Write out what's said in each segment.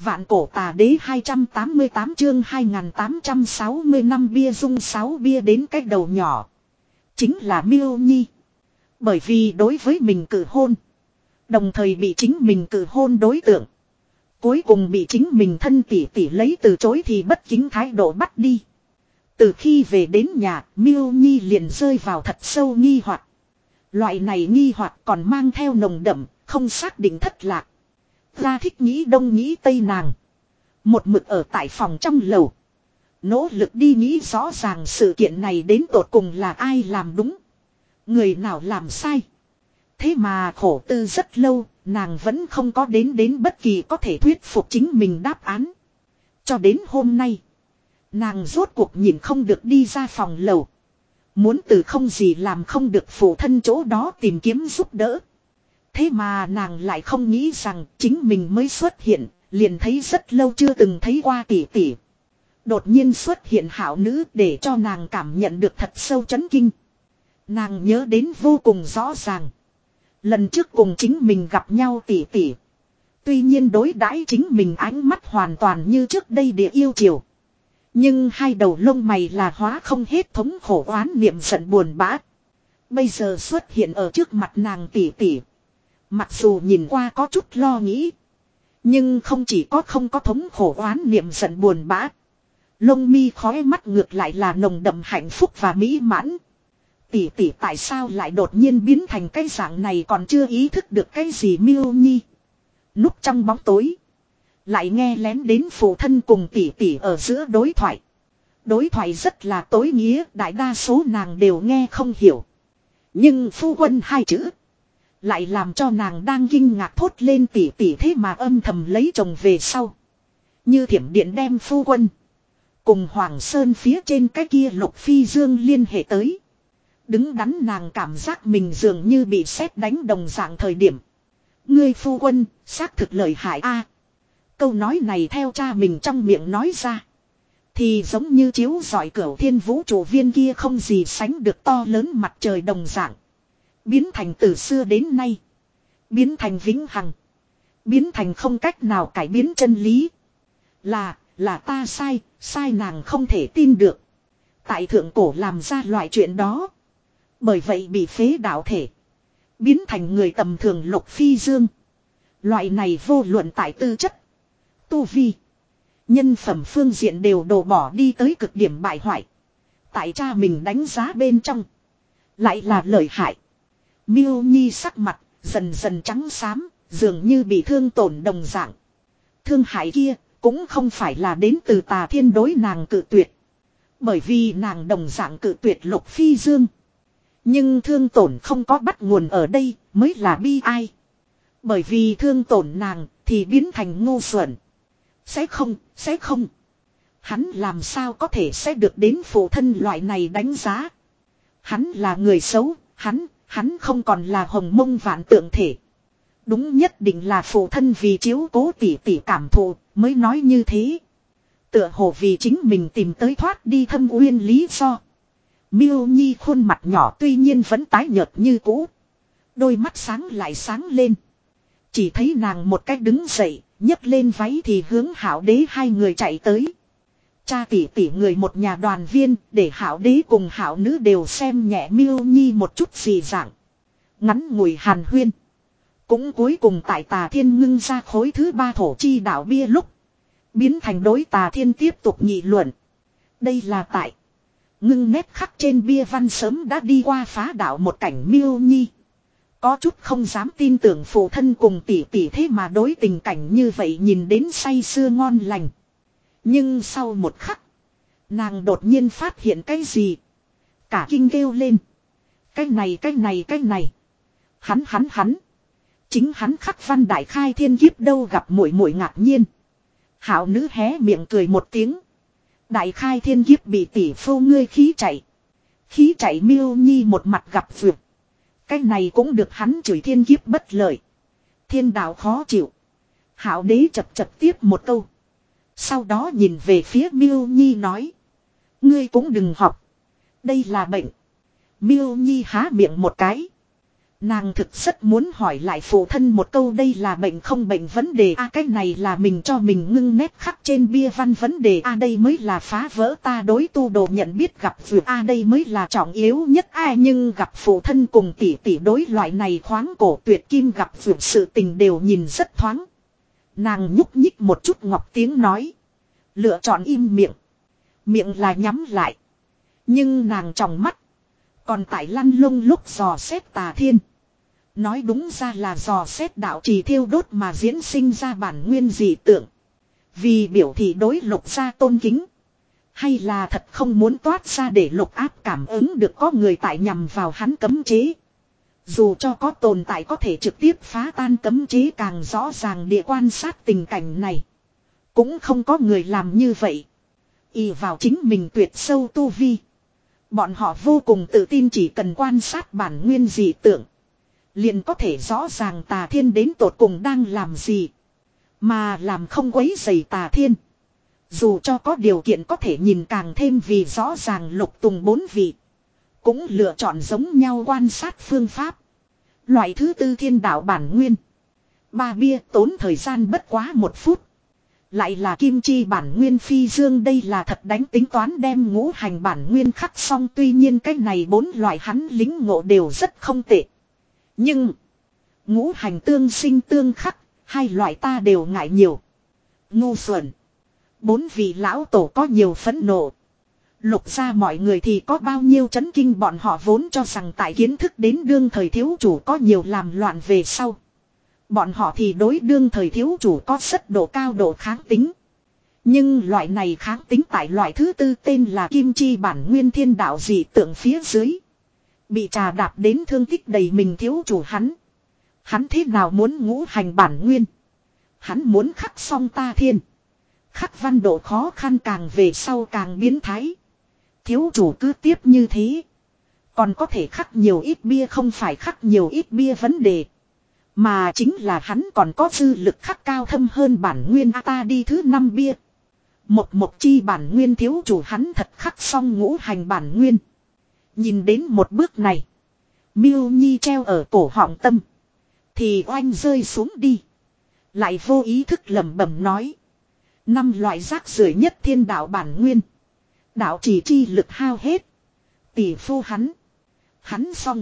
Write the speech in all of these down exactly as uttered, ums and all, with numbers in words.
Vạn cổ tà đế hai trăm tám mươi tám chương hai nghìn tám trăm sáu mươi năm bia dung sáu bia đến cách đầu nhỏ. Chính là Miêu Nhi. Bởi vì đối với mình cử hôn. Đồng thời bị chính mình cử hôn đối tượng. Cuối cùng bị chính mình thân tỷ tỷ lấy từ chối thì bất kính thái độ bắt đi. Từ khi về đến nhà, Miêu Nhi liền rơi vào thật sâu nghi hoặc. Loại này nghi hoặc còn mang theo nồng đậm, không xác định thất lạc. Ra thích nghĩ đông nghĩ tây nàng. Một mực ở tại phòng trong lầu. Nỗ lực đi nghĩ rõ ràng sự kiện này đến tột cùng là ai làm đúng. Người nào làm sai. Thế mà khổ tư rất lâu, nàng vẫn không có đến đến bất kỳ có thể thuyết phục chính mình đáp án. Cho đến hôm nay, nàng rốt cuộc nhìn không được đi ra phòng lầu. Muốn từ không gì làm không được phụ thân chỗ đó tìm kiếm giúp đỡ. Thế mà nàng lại không nghĩ rằng chính mình mới xuất hiện, liền thấy rất lâu chưa từng thấy qua tỷ tỷ. Đột nhiên xuất hiện hảo nữ để cho nàng cảm nhận được thật sâu chấn kinh. Nàng nhớ đến vô cùng rõ ràng. Lần trước cùng chính mình gặp nhau tỷ tỷ. Tuy nhiên đối đãi chính mình ánh mắt hoàn toàn như trước đây địa yêu chiều. Nhưng hai đầu lông mày là hóa không hết thống khổ oán niệm giận buồn bã. Bây giờ xuất hiện ở trước mặt nàng tỷ tỷ. Mặc dù nhìn qua có chút lo nghĩ. Nhưng không chỉ có không có thống khổ oán niệm giận buồn bã. Lông mi khói mắt ngược lại là nồng đậm hạnh phúc và mỹ mãn. Tỷ tỷ tại sao lại đột nhiên biến thành cái dạng này còn chưa ý thức được cái gì Miêu Nhi. Núp trong bóng tối. Lại nghe lén đến phụ thân cùng tỷ tỷ ở giữa đối thoại. Đối thoại rất là tối nghĩa, đại đa số nàng đều nghe không hiểu. Nhưng phu quân hai chữ. Lại làm cho nàng đang kinh ngạc thốt lên tỷ tỷ thế mà âm thầm lấy chồng về sau. Như thiểm điện đem phu quân. Cùng Hoàng Sơn phía trên cái kia Lục Phi Dương liên hệ tới. Đứng đắn nàng cảm giác mình dường như bị sét đánh đồng dạng thời điểm. Ngươi phu quân, xác thực lợi hại a. Câu nói này theo cha mình trong miệng nói ra. Thì giống như chiếu rọi cửu thiên vũ trụ viên kia không gì sánh được to lớn mặt trời đồng dạng. Biến thành từ xưa đến nay. Biến thành vĩnh hằng. Biến thành không cách nào cải biến chân lý. Là, là ta sai, sai nàng không thể tin được. Tại thượng cổ làm ra loại chuyện đó. Bởi vậy bị phế đạo thể. Biến thành người tầm thường Lục Phi Dương. Loại này vô luận tại tư chất. Tu vi. Nhân phẩm phương diện đều đổ bỏ đi tới cực điểm bại hoại. Tại cha mình đánh giá bên trong. Lại là lợi hại. Miêu Nhi sắc mặt dần dần trắng xám, dường như bị thương tổn đồng dạng. Thương hại kia cũng không phải là đến từ Tà Thiên đối nàng cự tuyệt. Bởi vì nàng đồng dạng cự tuyệt Lục Phi Dương. Nhưng thương tổn không có bắt nguồn ở đây mới là bi ai. Bởi vì thương tổn nàng thì biến thành ngu xuẩn. Sẽ không, sẽ không. Hắn làm sao có thể sẽ được đến phụ thân loại này đánh giá. Hắn là người xấu, hắn, hắn không còn là hồng mông vạn tượng thể. Đúng nhất định là phụ thân vì chiếu cố tỷ tỷ cảm thụ mới nói như thế. Tựa hồ vì chính mình tìm tới thoát đi thâm uyên lý do. Miêu Nhi khuôn mặt nhỏ tuy nhiên vẫn tái nhợt như cũ. Đôi mắt sáng lại sáng lên. Chỉ thấy nàng một cách đứng dậy, nhấc lên váy thì hướng Hạo Đế hai người chạy tới. Cha tỷ tỷ người một nhà đoàn viên, để Hạo Đế cùng Hạo Nữ đều xem nhẹ Miêu Nhi một chút gì dạng. Ngắn ngủi hàn huyên. Cũng cuối cùng tại Tà Thiên ngưng ra khối thứ ba thổ chi đạo bia lúc. Biến thành đối Tà Thiên tiếp tục nghị luận. Đây là tại. Ngưng nét khắc trên bia văn sớm đã đi qua phá đảo một cảnh Miêu Nhi. Có chút không dám tin tưởng phụ thân cùng tỷ tỷ thế mà đối tình cảnh như vậy nhìn đến say sưa ngon lành. Nhưng sau một khắc. Nàng đột nhiên phát hiện cái gì. Cả kinh kêu lên. Cái này cái này cái này. Hắn hắn hắn. Chính hắn khắc văn đại khai thiên kiếp đâu gặp muội muội ngạc nhiên. Hạo Nữ hé miệng cười một tiếng. Đại khai thiên kiếp bị tỷ phu ngươi khí chạy. Khí chạy Miêu Nhi một mặt gặp vượt. Cái này cũng được hắn chửi thiên kiếp bất lợi. Thiên đạo khó chịu. Hạo Đế chập chập tiếp một câu. Sau đó nhìn về phía Miêu Nhi nói. Ngươi cũng đừng học. Đây là bệnh. Miêu Nhi há miệng một cái. Nàng thực rất muốn hỏi lại phụ thân một câu đây là bệnh không bệnh vấn đề a à, cái này là mình cho mình ngưng nét khắc trên bia văn vấn đề a à, đây mới là phá vỡ ta đối tu đồ nhận biết gặp vượt a à, đây mới là trọng yếu nhất a à, nhưng gặp phụ thân cùng tỷ tỷ đối loại này khoáng cổ tuyệt kim gặp vượt sự tình đều nhìn rất thoáng. Nàng nhúc nhích một chút ngọc tiếng nói. Lựa chọn im miệng. Miệng là nhắm lại. Nhưng nàng tròng mắt. Còn tại lăn lông lúc dò xét Tà Thiên. Nói đúng ra là dò xét đạo trì thiêu đốt mà diễn sinh ra bản nguyên dị tượng. Vì biểu thị đối Lục gia tôn kính. Hay là thật không muốn toát ra để Lục Áp cảm ứng được có người tại nhằm vào hắn cấm chế. Dù cho có tồn tại có thể trực tiếp phá tan cấm chế càng rõ ràng địa quan sát tình cảnh này. Cũng không có người làm như vậy. Ỷ vào chính mình tuyệt sâu tu vi. Bọn họ vô cùng tự tin chỉ cần quan sát bản nguyên dị tượng. Liền có thể rõ ràng Tà Thiên đến tột cùng đang làm gì. Mà làm không quấy rầy Tà Thiên. Dù cho có điều kiện có thể nhìn càng thêm vì rõ ràng Lục Tùng bốn vị. Cũng lựa chọn giống nhau quan sát phương pháp. Loại thứ tư thiên đạo bản nguyên. Ba bia tốn thời gian bất quá một phút. Lại là kim chi bản nguyên phi dương đây là thật đánh tính toán đem ngũ hành bản nguyên khắc xong tuy nhiên cái này bốn loại hắn lính ngộ đều rất không tệ. Nhưng ngũ hành tương sinh tương khắc, hai loại ta đều ngại nhiều. Ngu xuẩn. Bốn vị lão tổ có nhiều phẫn nộ. Lục ra mọi người thì có bao nhiêu chấn kinh bọn họ vốn cho rằng tại kiến thức đến đương thời thiếu chủ có nhiều làm loạn về sau. Bọn họ thì đối đương thời thiếu chủ có rất độ cao độ kháng tính. Nhưng loại này kháng tính tại loại thứ tư tên là kim chi bản nguyên thiên đạo dị tượng phía dưới. Bị trà đạp đến thương tích đầy mình thiếu chủ hắn. Hắn thế nào muốn ngũ hành bản nguyên. Hắn muốn khắc xong Ta Thiên. Khắc văn độ khó khăn càng về sau càng biến thái. Thiếu chủ cứ tiếp như thế. Còn có thể khắc nhiều ít bia không phải khắc nhiều ít bia vấn đề. Mà chính là hắn còn có dư lực khắc cao thâm hơn bản nguyên A ta đi thứ năm bia. Một một chi bản nguyên thiếu chủ hắn thật khắc xong ngũ hành bản nguyên. Nhìn đến một bước này. Miêu Nhi treo ở cổ họng tâm. Thì oanh rơi xuống đi. Lại vô ý thức lẩm bẩm nói. Năm loại rác rưởi nhất thiên đạo bản nguyên. Đạo chỉ chi lực hao hết. Tỷ phu hắn. Hắn xong.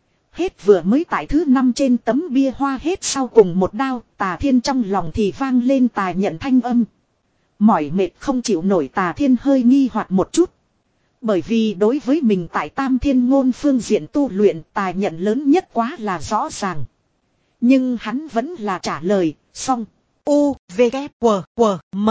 Hết vừa mới tại thứ năm trên tấm bia hoa hết sau cùng một đao. Tà Thiên trong lòng thì vang lên tà nhận thanh âm. Mỏi mệt không chịu nổi Tà Thiên hơi nghi hoặc một chút. Bởi vì đối với mình tại Tam Thiên ngôn phương diện tu luyện tà nhận lớn nhất quá là rõ ràng. Nhưng hắn vẫn là trả lời, xong. U, V, K, W, W, M.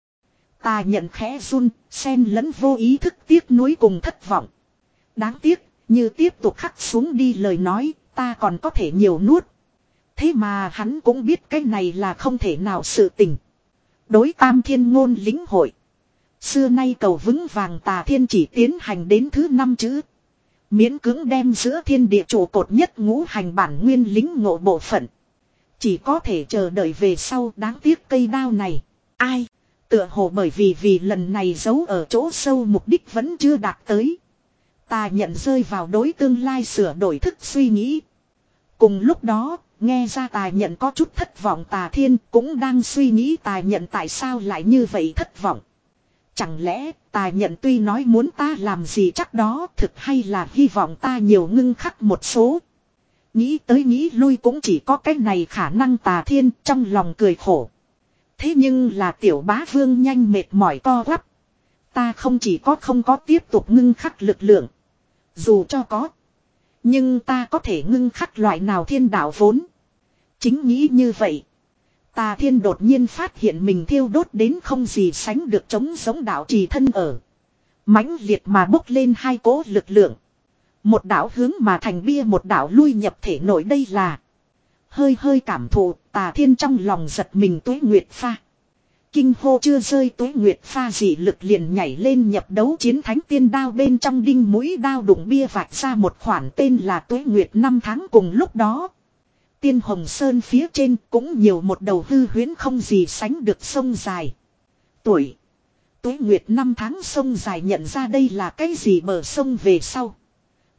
Tà nhận khẽ run, xen lẫn vô ý thức tiếc nuối cùng thất vọng. Đáng tiếc, như tiếp tục khắc xuống đi lời nói, ta còn có thể nhiều nuốt. Thế mà hắn cũng biết cái này là không thể nào sự tình. Đối Tam Thiên ngôn lĩnh hội. Xưa nay cầu vững vàng Tà Thiên chỉ tiến hành đến thứ năm chữ. Miễn cưỡng đem giữa thiên địa trụ cột nhất ngũ hành bản nguyên lính ngộ bộ phận. Chỉ có thể chờ đợi về sau đáng tiếc cây đao này. Ai? Tựa hồ bởi vì vì lần này giấu ở chỗ sâu mục đích vẫn chưa đạt tới. Tà nhận rơi vào đối tương lai sửa đổi thức suy nghĩ. Cùng lúc đó, nghe ra tà nhận có chút thất vọng Tà Thiên cũng đang suy nghĩ tà nhận tại sao lại như vậy thất vọng. Chẳng lẽ tà nhận tuy nói muốn ta làm gì chắc đó thực hay là hy vọng ta nhiều ngưng khắc một số. Nghĩ tới nghĩ lui cũng chỉ có cái này khả năng Tà Thiên trong lòng cười khổ. Thế nhưng là tiểu bá vương nhanh mệt mỏi co quắp. Ta không chỉ có không có tiếp tục ngưng khắc lực lượng. Dù cho có. Nhưng ta có thể ngưng khắc loại nào thiên đạo vốn. Chính nghĩ như vậy. Tà Thiên đột nhiên phát hiện mình thiêu đốt đến không gì sánh được chống giống đạo trì thân ở. Mãnh liệt mà bốc lên hai cỗ lực lượng. Một đạo hướng mà thành bia một đạo lui nhập thể nội đây là. Hơi hơi cảm thụ Tà Thiên trong lòng giật mình Tuế Nguyệt Pha. Kinh hô chưa rơi Tuế Nguyệt Pha dị lực liền nhảy lên nhập đấu chiến thánh tiên đao bên trong đinh mũi đao đụng bia vạch ra một khoản tên là Tuế Nguyệt năm tháng cùng lúc đó. Tiên Hồng Sơn phía trên cũng nhiều một đầu hư huyễn không gì sánh được sông dài. Tuổi. Tuế Nguyệt năm tháng sông dài nhận ra đây là cái gì bờ sông về sau.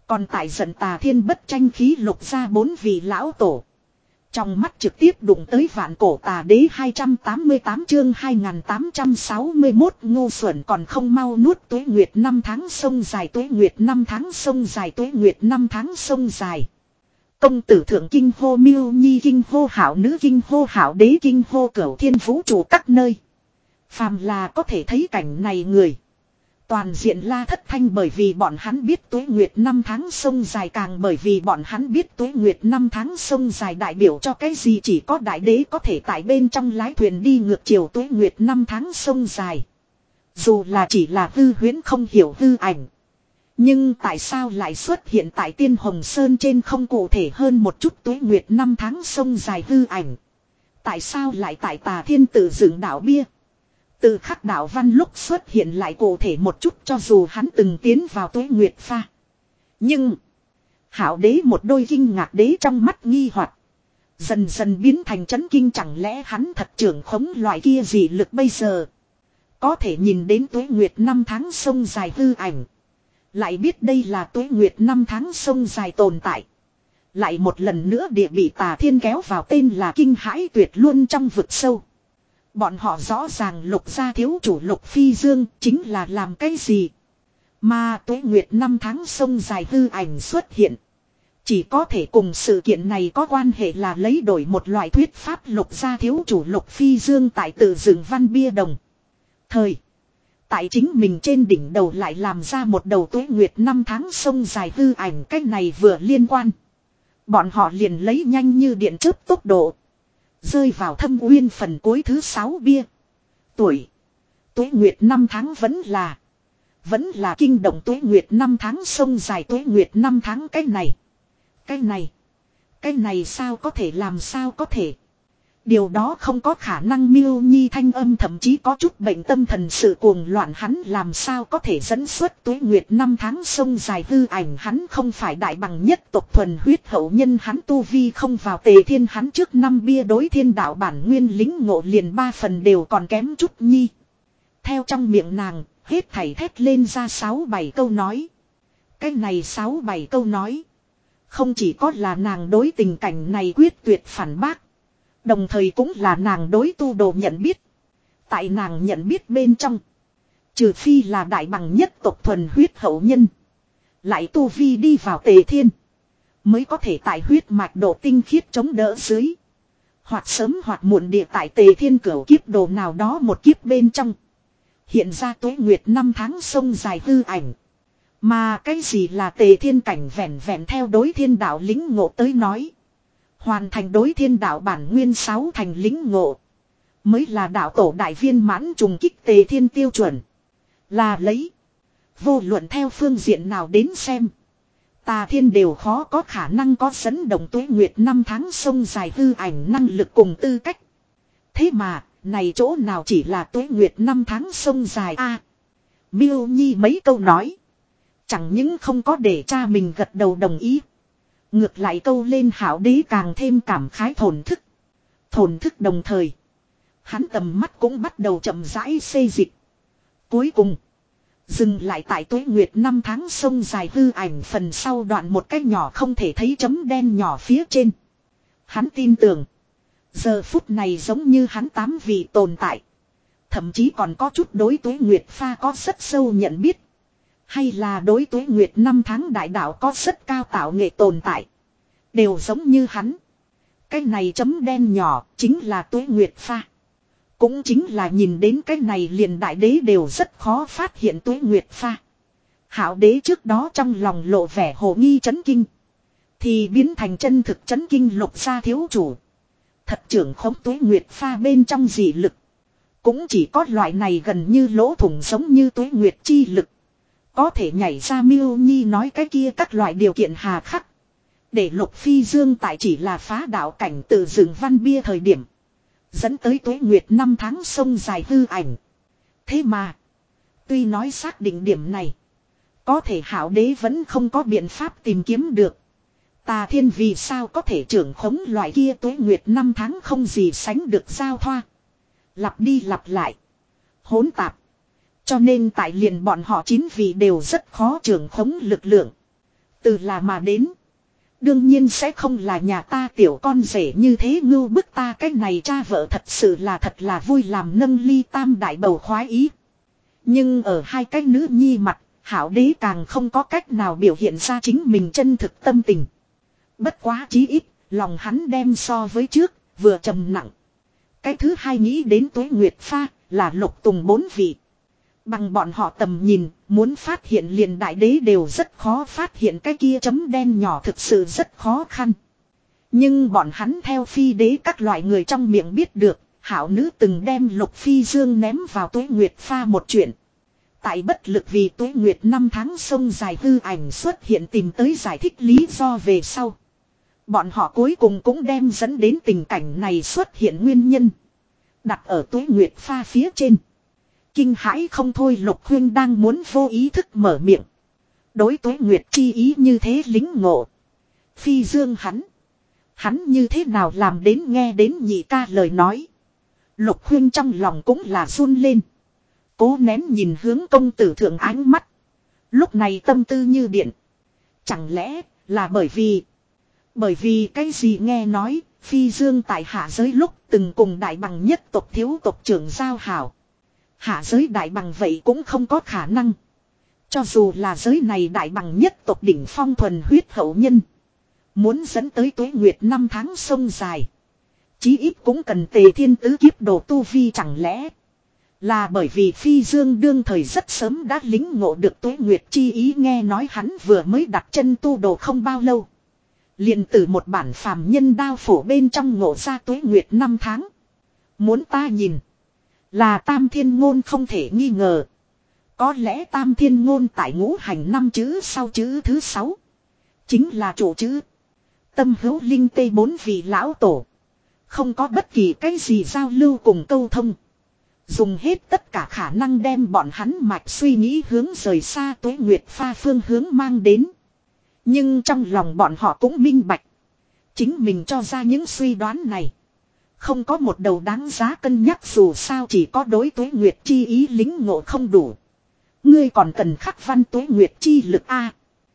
Còn tại giận Tà Thiên bất tranh khí lục ra bốn vị lão tổ. Trong mắt trực tiếp đụng tới vạn cổ tà đế hai trăm tám mươi tám chương hai nghìn tám trăm sáu mươi mốt ngu xuẩn còn không mau nuốt tuế nguyệt năm tháng sông dài tuế nguyệt năm tháng sông dài tuế nguyệt năm tháng sông dài. Công tử thượng kinh hô miêu nhi kinh hô hảo nữ kinh hô hảo đế kinh hô cửu thiên vũ trụ các nơi. Phàm là có thể thấy cảnh này người. Toàn diện la thất thanh bởi vì bọn hắn biết tuế nguyệt năm tháng sông dài càng bởi vì bọn hắn biết tuế nguyệt năm tháng sông dài đại biểu cho cái gì chỉ có đại đế có thể tại bên trong lái thuyền đi ngược chiều tuế nguyệt năm tháng sông dài. Dù là chỉ là hư huyễn không hiểu hư ảnh. Nhưng tại sao lại xuất hiện tại Tiên Hồng Sơn trên không cụ thể hơn một chút tuế nguyệt năm tháng sông dài hư ảnh. Tại sao lại tại Tà Thiên tự dựng đạo bia. Từ khắc đạo văn lúc xuất hiện lại cụ thể một chút cho dù hắn từng tiến vào tuế nguyệt pha. Nhưng. Hảo đế một đôi kinh ngạc đế trong mắt nghi hoặc dần dần biến thành chấn kinh chẳng lẽ hắn thật trưởng khống loại kia gì lực bây giờ. Có thể nhìn đến tuế nguyệt năm tháng sông dài hư ảnh. Lại biết đây là tuế nguyệt năm tháng sông dài tồn tại. Lại một lần nữa địa bị Tà Thiên kéo vào tên là kinh hãi tuyệt luôn trong vực sâu. Bọn họ rõ ràng lục gia thiếu chủ Lục Phi Dương chính là làm cái gì. Mà tuế nguyệt năm tháng sông dài hư ảnh xuất hiện. Chỉ có thể cùng sự kiện này có quan hệ là lấy đổi một loại thuyết pháp lục gia thiếu chủ Lục Phi Dương tại tự dựng văn bia đồng. Thời. Tại chính mình trên đỉnh đầu lại làm ra một đầu tuế nguyệt năm tháng sông dài hư ảnh cách này vừa liên quan. Bọn họ liền lấy nhanh như điện chớp tốc độ. Rơi vào thâm uyên phần cuối thứ sáu bia. Tuổi. Tuế nguyệt năm tháng vẫn là. Vẫn là kinh động tuế nguyệt năm tháng sông dài tuế nguyệt năm tháng cái này. Cái này. Cái này sao có thể làm sao có thể. Điều đó không có khả năng miêu nhi thanh âm thậm chí có chút bệnh tâm thần sự cuồng loạn hắn làm sao có thể dẫn xuất tuế nguyệt năm tháng sông dài hư ảnh hắn không phải đại bằng nhất tộc thuần huyết hậu nhân hắn tu vi không vào tề thiên hắn trước năm bia đối thiên đạo bản nguyên lính ngộ liền ba phần đều còn kém chút nhi. Theo trong miệng nàng hết thảy thét lên ra sáu bảy câu nói. Cái này sáu bảy câu nói. Không chỉ có là nàng đối tình cảnh này quyết tuyệt phản bác. Đồng thời cũng là nàng đối tu đồ nhận biết. Tại nàng nhận biết bên trong. Trừ phi là đại bằng nhất tộc thuần huyết hậu nhân. Lại tu vi đi vào tề thiên. Mới có thể tại huyết mạch độ tinh khiết chống đỡ dưới. Hoặc sớm hoặc muộn địa tại tề thiên cửu kiếp đồ nào đó một kiếp bên trong. Hiện ra tuế nguyệt năm tháng sông dài hư ảnh. Mà cái gì là tề thiên cảnh vẹn vẹn theo đối thiên đạo lính ngộ tới nói. Hoàn thành đối thiên đạo bản nguyên sáu thành lính ngộ. Mới là đạo tổ đại viên mãn trùng kích tề thiên tiêu chuẩn. Là lấy. Vô luận theo phương diện nào đến xem. Tà thiên đều khó có khả năng có dẫn động tuế nguyệt năm tháng sông dài hư ảnh năng lực cùng tư cách. Thế mà, này chỗ nào chỉ là tuế nguyệt năm tháng sông dài a à, Miêu Nhi mấy câu nói. Chẳng những không có để cha mình gật đầu đồng ý. Ngược lại câu lên hảo đế càng thêm cảm khái thổn thức. Thổn thức đồng thời. Hắn tầm mắt cũng bắt đầu chậm rãi xê dịch. Cuối cùng. Dừng lại tại tuế nguyệt năm tháng sông dài hư ảnh phần sau đoạn một cái nhỏ không thể thấy chấm đen nhỏ phía trên. Hắn tin tưởng. Giờ phút này giống như hắn tám vị tồn tại. Thậm chí còn có chút đối tuế nguyệt pha có rất sâu nhận biết. Hay là đối tuế nguyệt năm tháng đại đạo có rất cao tạo nghệ tồn tại. Đều giống như hắn. Cái này chấm đen nhỏ chính là tuế nguyệt pha. Cũng chính là nhìn đến cái này liền đại đế đều rất khó phát hiện tuế nguyệt pha. Hảo đế trước đó trong lòng lộ vẻ hồ nghi chấn kinh. Thì biến thành chân thực chấn kinh lục gia thiếu chủ. Thật trưởng khống tuế nguyệt pha bên trong dị lực. Cũng chỉ có loại này gần như lỗ thủng giống như tuế nguyệt chi lực. Có thể nhảy ra miêu nhi nói cái kia các loại điều kiện hà khắc. Để Lục Phi Dương tại chỉ là phá đạo cảnh từ rừng văn bia thời điểm. Dẫn tới tuế nguyệt năm tháng sông dài hư ảnh. Thế mà. Tuy nói xác định điểm này. Có thể hảo đế vẫn không có biện pháp tìm kiếm được. Tà thiên vì sao có thể trưởng khống loại kia tuế nguyệt năm tháng không gì sánh được giao thoa. Lặp đi lặp lại. Hỗn tạp. Cho nên tại liền bọn họ chín vị đều rất khó trưởng khống lực lượng. Từ là mà đến. Đương nhiên sẽ không là nhà ta tiểu con rể như thế ngưu bức ta cái này cha vợ thật sự là thật là vui làm nâng ly tam đại bầu khoái ý. Nhưng ở hai cái nữ nhi mặt, Hảo đế càng không có cách nào biểu hiện ra chính mình chân thực tâm tình. Bất quá chí ít, lòng hắn đem so với trước, vừa trầm nặng. Cái thứ hai nghĩ đến Tuế Nguyệt Pha, là Lục Tùng bốn vị. Bằng bọn họ tầm nhìn, muốn phát hiện liền đại đế đều rất khó phát hiện cái kia chấm đen nhỏ thực sự rất khó khăn. Nhưng bọn hắn theo phi đế các loại người trong miệng biết được, hảo nữ từng đem Lục Phi Dương ném vào Tuế Nguyệt Pha một chuyện. Tại bất lực vì Tuế Nguyệt năm tháng sông dài hư ảnh xuất hiện tìm tới giải thích lý do về sau. Bọn họ cuối cùng cũng đem dẫn đến tình cảnh này xuất hiện nguyên nhân. Đặt ở Tuế Nguyệt Pha phía trên. Kinh hãi không thôi Lục Huyên đang muốn vô ý thức mở miệng. Đối Tuế Nguyệt chi ý như thế lính ngộ. Phi Dương hắn. Hắn như thế nào làm đến nghe đến nhị ca lời nói. Lục Huyên trong lòng cũng là run lên. Cố nén nhìn hướng công tử thượng ánh mắt. Lúc này tâm tư như điện. Chẳng lẽ là bởi vì. Bởi vì cái gì nghe nói. Phi Dương tại hạ giới lúc từng cùng đại bằng nhất tộc thiếu tộc trưởng giao hảo. Hạ giới đại bằng vậy cũng không có khả năng. Cho dù là giới này đại bằng nhất tộc đỉnh phong thuần huyết hậu nhân. Muốn dẫn tới Tuế Nguyệt năm tháng sông dài. Chí ít cũng cần tề thiên tứ kiếp đồ tu vi chẳng lẽ. Là bởi vì Phi Dương đương thời rất sớm đã lính ngộ được Tuế Nguyệt chi ý nghe nói hắn vừa mới đặt chân tu đồ không bao lâu. Liền từ một bản phàm nhân đao phổ bên trong ngộ ra Tuế Nguyệt năm tháng. Muốn ta nhìn. Là Tam Thiên Ngôn không thể nghi ngờ. Có lẽ Tam Thiên Ngôn tại ngũ hành năm chữ sau chữ thứ sáu. Chính là chủ chữ. Tâm hữu linh tê bốn vị lão tổ. Không có bất kỳ cái gì giao lưu cùng câu thông. Dùng hết tất cả khả năng đem bọn hắn mạch suy nghĩ hướng rời xa Tuế Nguyệt Pha phương hướng mang đến. Nhưng trong lòng bọn họ cũng minh bạch. Chính mình cho ra những suy đoán này. Không có một đầu đáng giá cân nhắc dù sao chỉ có đối Tuế Nguyệt chi ý lính ngộ không đủ. Ngươi còn cần khắc văn Tuế Nguyệt chi lực A.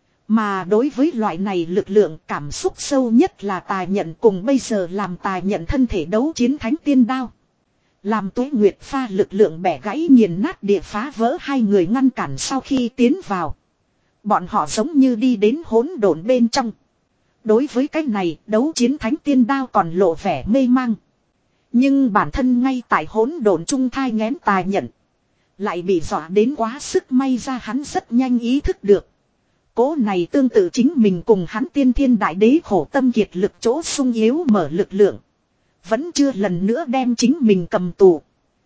Mà đối với loại này lực lượng cảm xúc sâu nhất là tài nhận cùng bây giờ làm tài nhận thân thể đấu chiến thánh tiên đao. Làm Tuế Nguyệt Pha lực lượng bẻ gãy nghiền nát địa phá vỡ hai người ngăn cản sau khi tiến vào. Bọn họ giống như đi đến hỗn độn bên trong. Đối với cái này đấu chiến thánh tiên đao còn lộ vẻ mê mang. Nhưng bản thân ngay tại hỗn độn trung thai nghén tài nhận. Lại bị dọa đến quá sức may ra hắn rất nhanh ý thức được. Cố này tương tự chính mình cùng hắn tiên thiên đại đế khổ tâm kiệt lực chỗ sung yếu mở lực lượng. Vẫn chưa lần nữa đem chính mình cầm tù.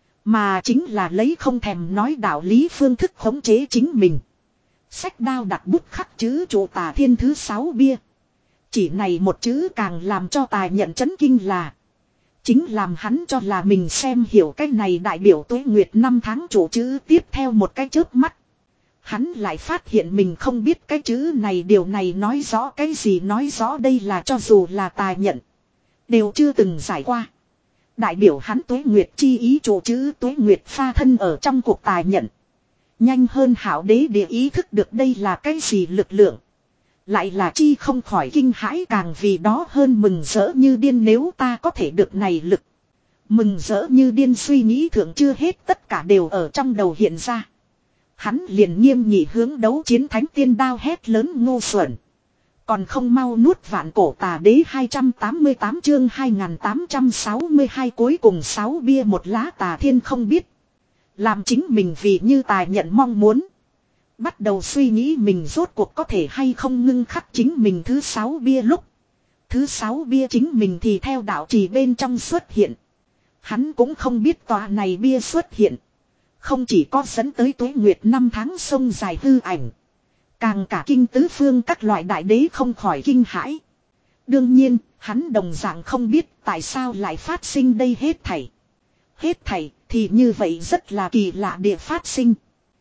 Mà chính là lấy không thèm nói đạo lý phương thức khống chế chính mình. Sách đao đặt bút khắc chữ trụ tà thiên thứ sáu bia. Chỉ này một chữ càng làm cho tài nhận chấn kinh là. Chính làm hắn cho là mình xem hiểu cái này đại biểu Tuế Nguyệt năm tháng chủ chữ tiếp theo một cái chớp mắt. Hắn lại phát hiện mình không biết cái chữ này điều này nói rõ cái gì nói rõ đây là cho dù là tài nhận. Đều chưa từng giải qua. Đại biểu hắn Tuế Nguyệt chi ý chủ chữ Tuế Nguyệt Pha thân ở trong cuộc tài nhận. Nhanh hơn hảo đế địa ý thức được đây là cái gì lực lượng. Lại là chi không khỏi kinh hãi càng vì đó hơn mừng rỡ như điên nếu ta có thể được này lực. Mừng rỡ như điên suy nghĩ thượng chưa hết tất cả đều ở trong đầu hiện ra. Hắn liền nghiêm nghị hướng đấu chiến thánh tiên đao hét lớn ngu xuẩn. Còn không mau nuốt vạn cổ tà đế hai trăm tám mươi tám chương hai nghìn tám trăm sáu mươi hai cuối cùng sáu bia một lá tà thiên không biết. Làm chính mình vì như tài nhận mong muốn. Bắt đầu suy nghĩ mình rốt cuộc có thể hay không ngưng khắc chính mình thứ sáu bia lúc. Thứ sáu bia chính mình thì theo đạo trì bên trong xuất hiện. Hắn cũng không biết tòa này bia xuất hiện. Không chỉ có dẫn tới Tuế Nguyệt năm tháng sông dài hư ảnh. Càng cả kinh tứ phương các loại đại đế không khỏi kinh hãi. Đương nhiên, hắn đồng dạng không biết tại sao lại phát sinh đây hết thảy. Hết thảy thì như vậy rất là kỳ lạ địa phát sinh.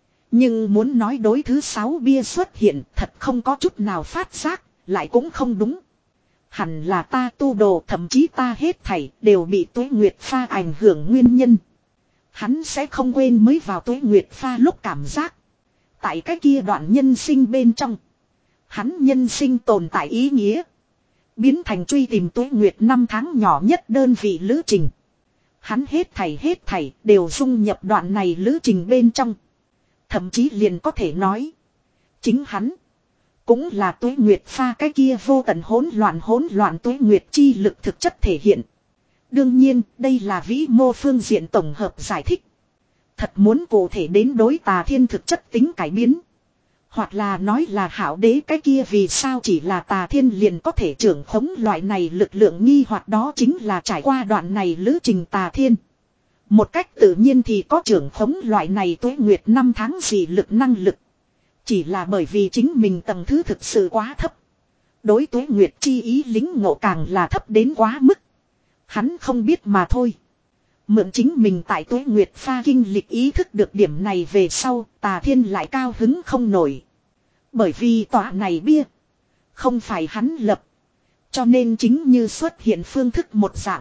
Nhưng muốn nói đối thứ sáu bia xuất hiện thật không có chút nào phát giác, lại cũng không đúng. Hẳn là ta tu đồ thậm chí ta hết thảy đều bị Tuế Nguyệt Pha ảnh hưởng nguyên nhân. Hắn sẽ không quên mới vào Tuế Nguyệt Pha lúc cảm giác. Tại cái kia đoạn nhân sinh bên trong. Hắn nhân sinh tồn tại ý nghĩa. Biến thành truy tìm tuế nguyệt năm tháng nhỏ nhất đơn vị lữ trình. Hắn hết thảy hết thảy đều dung nhập đoạn này lữ trình bên trong. Thậm chí liền có thể nói. Chính hắn. Cũng là tuế nguyệt pha cái kia vô tận hỗn loạn hỗn loạn tuế nguyệt chi lực thực chất thể hiện. Đương nhiên đây là vĩ mô phương diện tổng hợp giải thích. Thật muốn cụ thể đến đối tà thiên thực chất tính cải biến. Hoặc là nói là hảo đế cái kia vì sao chỉ là tà thiên liền có thể trưởng khống loại này lực lượng nghi hoặc đó chính là trải qua đoạn này lữ trình tà thiên. Một cách tự nhiên thì có trưởng khống loại này tuế nguyệt năm tháng gì lực năng lực. Chỉ là bởi vì chính mình tầng thứ thực sự quá thấp. Đối tuế nguyệt chi ý lính ngộ càng là thấp đến quá mức. Hắn không biết mà thôi. Mượn chính mình tại tuế nguyệt pha kinh lịch ý thức được điểm này về sau, tà thiên lại cao hứng không nổi. Bởi vì tòa này bia, không phải hắn lập. Cho nên chính như xuất hiện phương thức một dạng.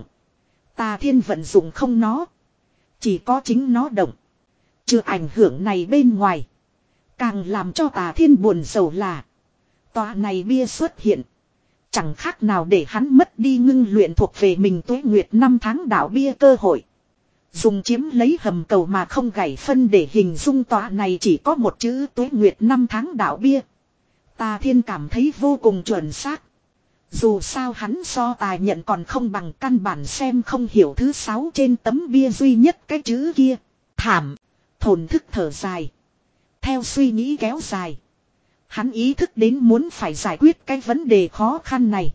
Tà thiên vận dụng không nó. Chỉ có chính nó động. Trừ ảnh hưởng này bên ngoài. Càng làm cho tà thiên buồn sầu là. Tòa này bia xuất hiện. Chẳng khác nào để hắn mất đi ngưng luyện thuộc về mình tuế nguyệt năm tháng đạo bia cơ hội. Dùng chiếm lấy hầm cầu mà không gãy phân để hình dung tòa này chỉ có một chữ tuế nguyệt năm tháng đạo bia. Tà thiên cảm thấy vô cùng chuẩn xác. Dù sao hắn so tài nhận còn không bằng căn bản xem không hiểu thứ sáu trên tấm bia duy nhất cái chữ kia. Thảm, thổn thức thở dài. Theo suy nghĩ kéo dài. Hắn ý thức đến muốn phải giải quyết cái vấn đề khó khăn này.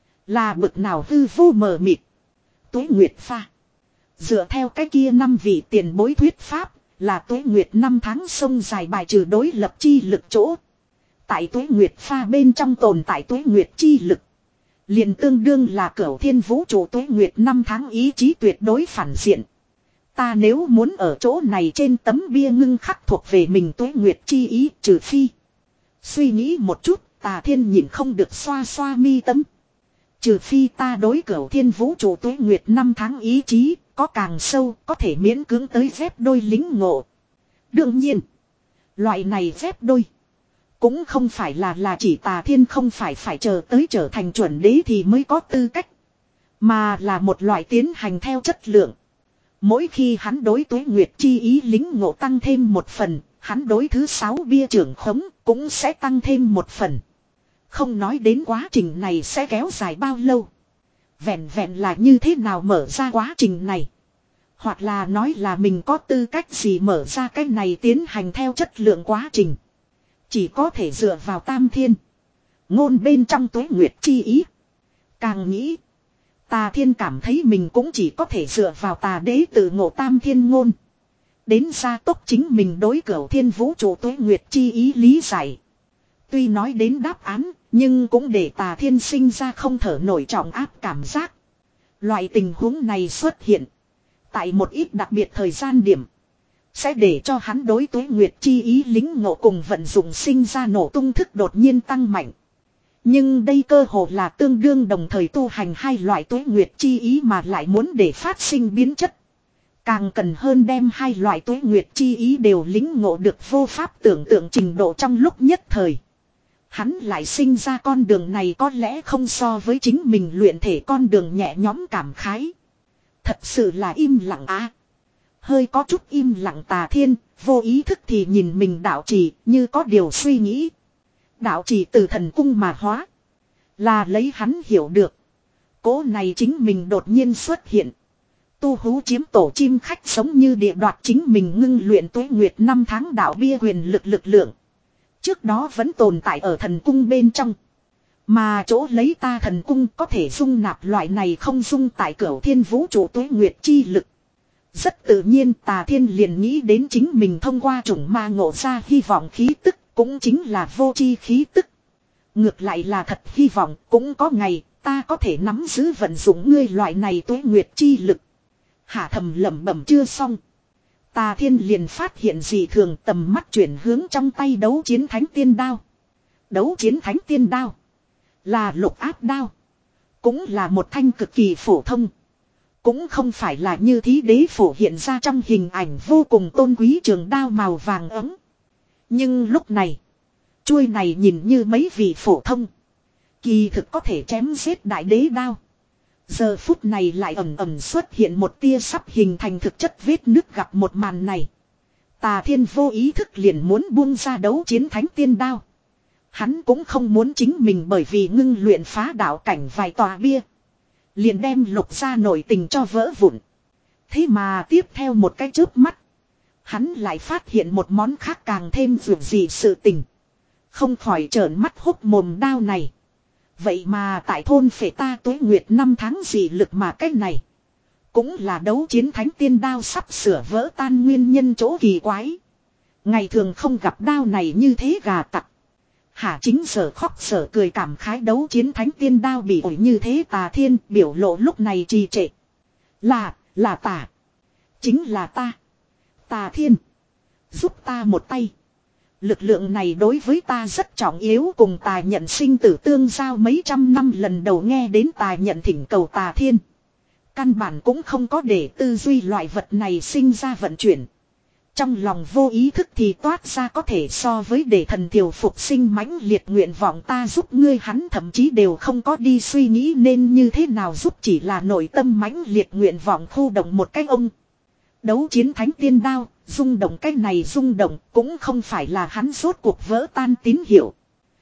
Là bực nào hư vô mờ mịt. Tuế nguyệt pha. Dựa theo cái kia năm vị tiền bối thuyết pháp. Là tuế nguyệt năm tháng sông dài bài trừ đối lập chi lực chỗ. Tại tuế nguyệt pha bên trong tồn tại tuế nguyệt chi lực. Liền tương đương là cửu thiên vũ trụ tuế nguyệt năm tháng ý chí tuyệt đối phản diện. Ta nếu muốn ở chỗ này trên tấm bia ngưng khắc thuộc về mình tuế nguyệt chi ý trừ phi. Suy nghĩ một chút, tà thiên nhìn không được xoa xoa mi tâm. Trừ phi ta đối cửu thiên vũ trụ tuế nguyệt năm tháng ý chí, có càng sâu, có thể miễn cưỡng tới phép đôi lính ngộ. Đương nhiên, loại này phép đôi. Cũng không phải là là chỉ tà thiên không phải phải chờ tới trở thành chuẩn đế thì mới có tư cách. Mà là một loại tiến hành theo chất lượng. Mỗi khi hắn đối tuế nguyệt chi ý lính ngộ tăng thêm một phần, hắn đối thứ sáu bia trưởng khống cũng sẽ tăng thêm một phần. Không nói đến quá trình này sẽ kéo dài bao lâu. Vẹn vẹn là như thế nào mở ra quá trình này. Hoặc là nói là mình có tư cách gì mở ra cái này tiến hành theo chất lượng quá trình. Chỉ có thể dựa vào tam thiên. Ngôn bên trong tuế nguyệt chi ý. Càng nghĩ. Tà thiên cảm thấy mình cũng chỉ có thể dựa vào tà đế tự ngộ tam thiên ngôn. Đến gia tốc chính mình đối cửu thiên vũ trụ tuế nguyệt chi ý lý giải. Tuy nói đến đáp án, nhưng cũng để tà thiên sinh ra không thở nổi trọng áp cảm giác. Loại tình huống này xuất hiện. Tại một ít đặc biệt thời gian điểm. Sẽ để cho hắn đối tuế nguyệt chi ý lính ngộ cùng vận dụng sinh ra nổ tung thức đột nhiên tăng mạnh. Nhưng đây cơ hồ là tương đương đồng thời tu hành hai loại tuế nguyệt chi ý mà lại muốn để phát sinh biến chất. Càng cần hơn đem hai loại tuế nguyệt chi ý đều lính ngộ được vô pháp tưởng tượng trình độ trong lúc nhất thời. Hắn lại sinh ra con đường này có lẽ không so với chính mình luyện thể con đường nhẹ nhõm cảm khái. Thật sự là im lặng á. À. Hơi có chút im lặng tà thiên, vô ý thức thì nhìn mình đạo trì như có điều suy nghĩ. Đạo trì từ thần cung mà hóa. Là lấy hắn hiểu được. Cố này chính mình đột nhiên xuất hiện. Tu hú chiếm tổ chim khách sống như địa đoạt chính mình ngưng luyện tuế nguyệt năm tháng đạo bia quyền lực lực lượng. Trước đó vẫn tồn tại ở thần cung bên trong. Mà chỗ lấy ta thần cung có thể dung nạp loại này không dung tại cửu thiên vũ trụ tuế nguyệt chi lực. Rất tự nhiên tà thiên liền nghĩ đến chính mình thông qua chủng ma ngộ ra hy vọng khí tức, cũng chính là vô chi khí tức. Ngược lại là thật hy vọng cũng có ngày ta có thể nắm giữ vận dụng ngươi loại này tuế nguyệt chi lực. Hạ thầm lẩm bẩm chưa xong. Tà thiên liền phát hiện dị thường tầm mắt chuyển hướng trong tay đấu chiến thánh tiên đao. Đấu chiến thánh tiên đao. Là lục áp đao. Cũng là một thanh cực kỳ phổ thông. Cũng không phải là như thí đế phổ hiện ra trong hình ảnh vô cùng tôn quý trường đao màu vàng ấm. Nhưng lúc này. Chuôi này nhìn như mấy vị phổ thông. Kỳ thực có thể chém giết đại đế đao. Giờ phút này lại ẩm ẩm xuất hiện một tia sắp hình thành thực chất vết nứt gặp một màn này. Tà Thiên vô ý thức liền muốn buông ra đấu chiến thánh tiên đao. Hắn cũng không muốn chính mình bởi vì ngưng luyện phá đạo cảnh vài tòa bia. Liền đem lục ra nội tình cho vỡ vụn. Thế mà tiếp theo một cái chớp mắt. Hắn lại phát hiện một món khác càng thêm dù gì sự tình. Không khỏi trợn mắt hốc mồm đao này. Vậy mà tại thôn phệ ta Tuế Nguyệt năm tháng gì lực mà cái này. Cũng là đấu chiến thánh tiên đao sắp sửa vỡ tan nguyên nhân chỗ kỳ quái. Ngày thường không gặp đao này như thế gà tặc. Hả chính sở khóc sở cười cảm khái đấu chiến thánh tiên đao bị ổi như thế Tà Thiên biểu lộ lúc này trì trệ. Là, là tà. Chính là ta. Tà Thiên. Giúp ta một tay. Lực lượng này đối với ta rất trọng yếu cùng Tà Nhận sinh tử tương giao mấy trăm năm lần đầu nghe đến Tà Nhận thỉnh cầu Tà Thiên. Căn bản cũng không có để tư duy loại vật này sinh ra vận chuyển. Trong lòng vô ý thức thì toát ra có thể so với để thần thiểu phục sinh mãnh liệt nguyện vọng ta giúp ngươi hắn thậm chí đều không có đi suy nghĩ nên như thế nào giúp chỉ là nội tâm mãnh liệt nguyện vọng khu động một cái ông. Đấu chiến thánh tiên đao, rung động cái này rung động cũng không phải là hắn rốt cuộc vỡ tan tín hiệu.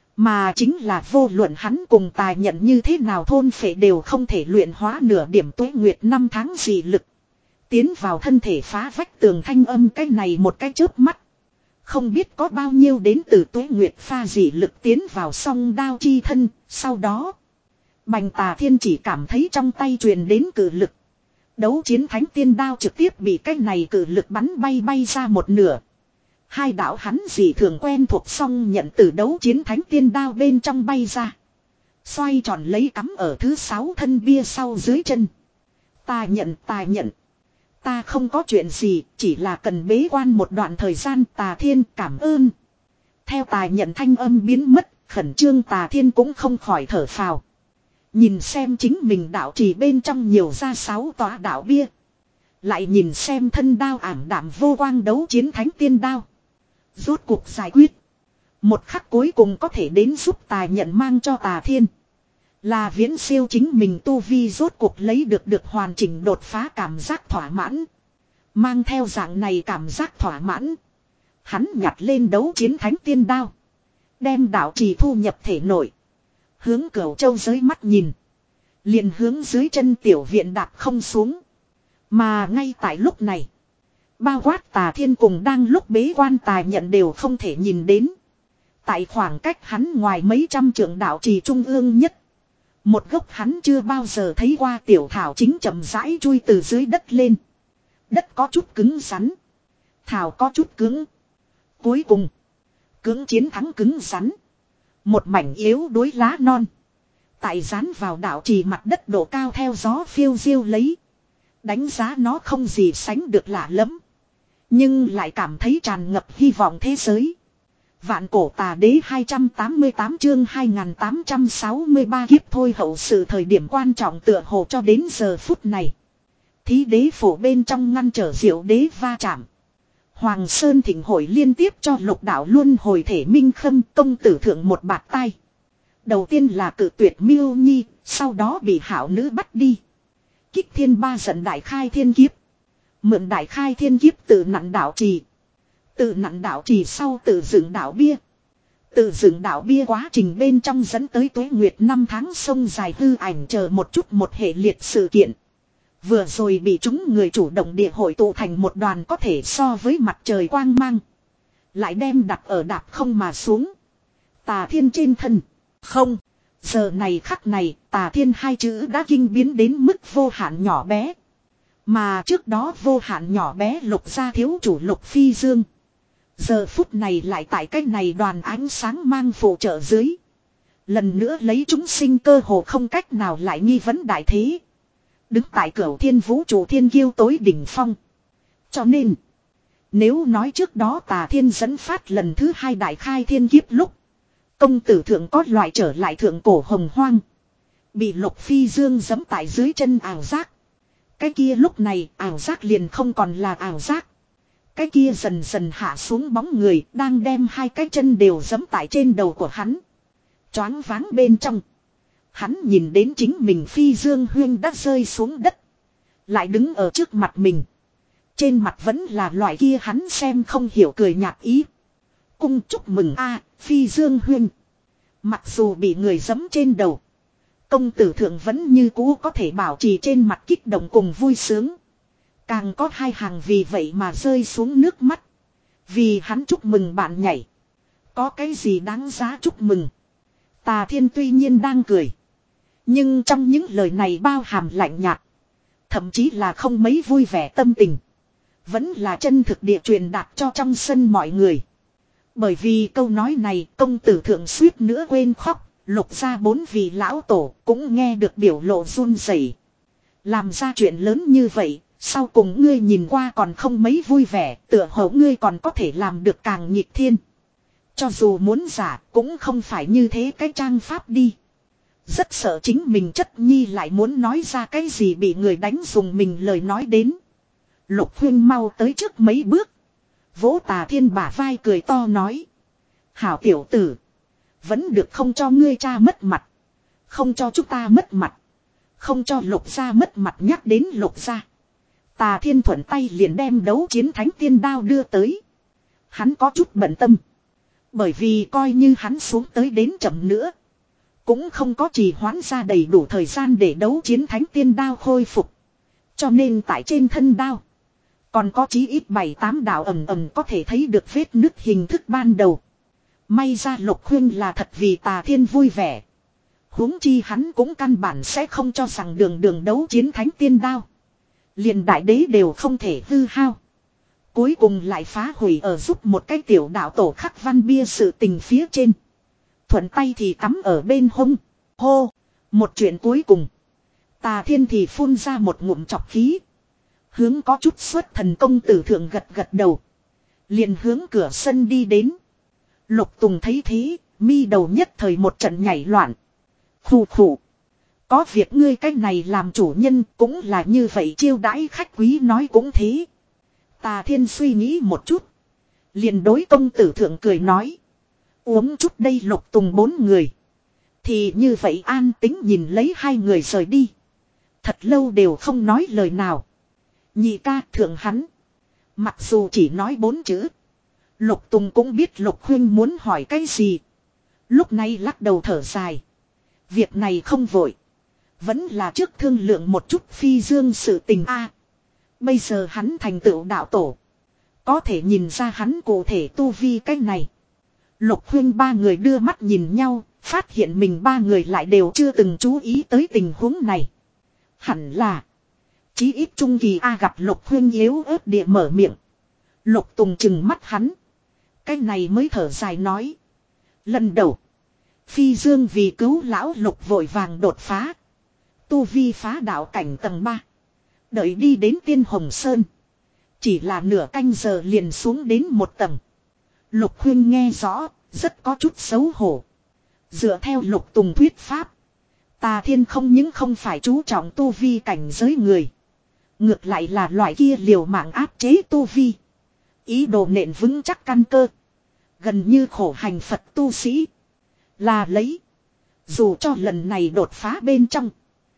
Mà chính là vô luận hắn cùng Tà Nhận như thế nào thôn phệ đều không thể luyện hóa nửa điểm Tuế Nguyệt năm tháng dị lực. Tiến vào thân thể phá vách tường thanh âm cái này một cái chớp mắt. Không biết có bao nhiêu đến từ Tuế Nguyệt pha dị lực tiến vào song đao chi thân, sau đó. Bành Tà Thiên chỉ cảm thấy trong tay truyền đến cử lực. Đấu chiến thánh tiên đao trực tiếp bị cái này cử lực bắn bay bay ra một nửa. Hai đạo hắn dị thường quen thuộc song nhận từ đấu chiến thánh tiên đao bên trong bay ra. Xoay tròn lấy cắm ở thứ sáu thân bia sau dưới chân. Ta nhận ta nhận. Ta không có chuyện gì, chỉ là cần bế quan một đoạn thời gian Tà Thiên cảm ơn. Theo Tà Nhận thanh âm biến mất, khẩn trương Tà Thiên cũng không khỏi thở phào. Nhìn xem chính mình đạo trì bên trong nhiều ra sáu tòa đạo bia. Lại nhìn xem thân đao ảm đạm vô quang đấu chiến thánh tiên đao. Rốt cuộc giải quyết. Một khắc cuối cùng có thể đến giúp Tà Nhận mang cho Tà Thiên. Là viễn siêu chính mình tu vi rốt cuộc lấy được được hoàn chỉnh đột phá cảm giác thỏa mãn. Mang theo dạng này cảm giác thỏa mãn. Hắn nhặt lên đấu chiến thánh tiên đao. Đem đạo trì thu nhập thể nội. Hướng Cửu Châu giới mắt nhìn. Liền hướng dưới chân tiểu viện đạp không xuống. Mà ngay tại lúc này. Bao quát Tà Thiên cùng đang lúc bế quan Tà Nhận đều không thể nhìn đến. Tại khoảng cách hắn ngoài mấy trăm trượng đạo trì trung ương nhất. Một gốc hắn chưa bao giờ thấy qua tiểu thảo chính chậm rãi chui từ dưới đất lên. Đất có chút cứng rắn. Thảo có chút cứng. Cuối cùng. Cứng chiến thắng cứng rắn. Một mảnh yếu đuối lá non. Tại dán vào đạo trì mặt đất độ cao theo gió phiêu diêu lấy. Đánh giá nó không gì sánh được lạ lắm. Nhưng lại cảm thấy tràn ngập hy vọng thế giới. Vạn cổ tà đế hai trăm tám mươi tám chương hai nghìn tám trăm sáu mươi ba kiếp thôi hậu sự thời điểm quan trọng tựa hồ cho đến giờ phút này. Thí đế phủ bên trong ngăn trở diệu đế va chạm. Hoàng Sơn thỉnh hội liên tiếp cho lục đạo luân hồi thể minh khâm công tử thượng một bạt tai. Đầu tiên là cự tuyệt miêu nhi, sau đó bị hảo nữ bắt đi. Kích thiên ba giận đại khai thiên kiếp. Mượn đại khai thiên kiếp từ nặng đạo trì. Từ nặng đạo trì sau từ dựng đạo bia. Từ dựng đạo bia quá trình bên trong dẫn tới Tuế Nguyệt năm tháng sông dài hư ảnh chờ một chút một hệ liệt sự kiện. Vừa rồi bị chúng người chủ động địa hội tụ thành một đoàn có thể so với mặt trời quang mang. Lại đem đặt ở đạp không mà xuống. Tà Thiên trên thân. Không. Giờ này khắc này Tà Thiên hai chữ đã kinh biến đến mức vô hạn nhỏ bé. Mà trước đó vô hạn nhỏ bé lục gia thiếu chủ Lục Phi Dương. Giờ phút này lại tại cái này đoàn ánh sáng mang phụ trợ dưới. Lần nữa lấy chúng sinh cơ hồ không cách nào lại nghi vấn đại thế. Đứng tại Cửu Thiên vũ trụ thiên kiêu tối đỉnh phong. Cho nên. Nếu nói trước đó Tà Thiên dẫn phát lần thứ hai đại khai thiên kiếp lúc. Công tử thượng có loại trở lại thượng cổ hồng hoang. Bị Lục Phi Dương giẫm tại dưới chân ảo giác. Cái kia lúc này ảo giác liền không còn là ảo giác. Cái kia dần dần hạ xuống bóng người đang đem hai cái chân đều giẫm tại trên đầu của hắn. Choáng váng bên trong. Hắn nhìn đến chính mình Phi Dương Huyên đã rơi xuống đất. Lại đứng ở trước mặt mình. Trên mặt vẫn là loại kia hắn xem không hiểu cười nhạt ý. Cung chúc mừng a Phi Dương Huyên. Mặc dù bị người giẫm trên đầu. Công tử thượng vẫn như cũ có thể bảo trì trên mặt kích động cùng vui sướng. Càng có hai hàng vì vậy mà rơi xuống nước mắt. Vì hắn chúc mừng bạn nhảy. Có cái gì đáng giá chúc mừng. Tà Thiên tuy nhiên đang cười. Nhưng trong những lời này bao hàm lạnh nhạt. Thậm chí là không mấy vui vẻ tâm tình. Vẫn là chân thực địa truyền đạt cho trong sân mọi người. Bởi vì câu nói này công tử thượng suýt nữa quên khóc. Lục ra bốn vị lão tổ cũng nghe được biểu lộ run rẩy. Làm ra chuyện lớn như vậy. Sau cùng ngươi nhìn qua còn không mấy vui vẻ. Tựa hồ ngươi còn có thể làm được càng nghịch thiên. Cho dù muốn giả cũng không phải như thế cái trang pháp đi. Rất sợ chính mình chất nhi lại muốn nói ra cái gì bị người đánh dùng mình lời nói đến. Lục Huyên mau tới trước mấy bước. Vỗ Tà Thiên bả vai cười to nói. Hảo tiểu tử. Vẫn được không cho ngươi cha mất mặt. Không cho chúng ta mất mặt. Không cho Lục gia mất mặt nhắc đến Lục gia. Tà Thiên thuận tay liền đem đấu chiến thánh tiên đao đưa tới. Hắn có chút bận tâm. Bởi vì coi như hắn xuống tới đến chậm nữa. Cũng không có trì hoãn ra đầy đủ thời gian để đấu chiến thánh tiên đao khôi phục. Cho nên tại trên thân đao. Còn có chí ít bảy tám đạo ẩm ẩm có thể thấy được vết nứt hình thức ban đầu. May ra Lục Huyên là thật vì Tà Thiên vui vẻ. Huống chi hắn cũng căn bản sẽ không cho rằng đường đường đấu chiến thánh tiên đao. Liền đại đế đều không thể hư hao. Cuối cùng lại phá hủy ở giúp một cái tiểu đạo tổ khắc văn bia sự tình phía trên. Thuận tay thì cắm ở bên hông. Hô. Một chuyện cuối cùng. Tà Thiên thì phun ra một ngụm chọc khí. Hướng có chút xuất thần công tử thượng gật gật đầu. Liền hướng cửa sân đi đến. Lục Tùng thấy thế. Mi đầu nhất thời một trận nhảy loạn. Khủ khủ. Có việc ngươi cách này làm chủ nhân cũng là như vậy chiêu đãi khách quý nói cũng thế. Tà Thiên suy nghĩ một chút. Liền đối công tử thượng cười nói. Uống chút đây Lục Tùng bốn người. Thì như vậy an tính nhìn lấy hai người rời đi. Thật lâu đều không nói lời nào. Nhị ca thượng hắn. Mặc dù chỉ nói bốn chữ. Lục Tùng cũng biết Lục Huyên muốn hỏi cái gì. Lúc này lắc đầu thở dài. Việc này không vội. Vẫn là trước thương lượng một chút Phi Dương sự tình a. Bây giờ hắn thành tựu đạo tổ. Có thể nhìn ra hắn cụ thể tu vi cái này. Lục Huyên ba người đưa mắt nhìn nhau. Phát hiện mình ba người lại đều chưa từng chú ý tới tình huống này. Hẳn là. Chí ít trung kỳ A gặp Lục Huyên yếu ớt địa mở miệng. Lục Tùng chừng mắt hắn. Cái này mới thở dài nói. Lần đầu. Phi Dương vì cứu lão Lục vội vàng đột phá. Tu vi phá đạo cảnh tầng ba. Đợi đi đến Tiên Hồng Sơn. Chỉ là nửa canh giờ liền xuống đến một tầng. Lục Huyên nghe rõ. Rất có chút xấu hổ. Dựa theo Lục Tùng thuyết pháp. Tà Thiên không những không phải chú trọng tu vi cảnh giới người. Ngược lại là loại kia liều mạng áp chế tu vi. Ý đồ nện vững chắc căn cơ. Gần như khổ hành Phật tu sĩ. Là lấy. Dù cho lần này đột phá bên trong.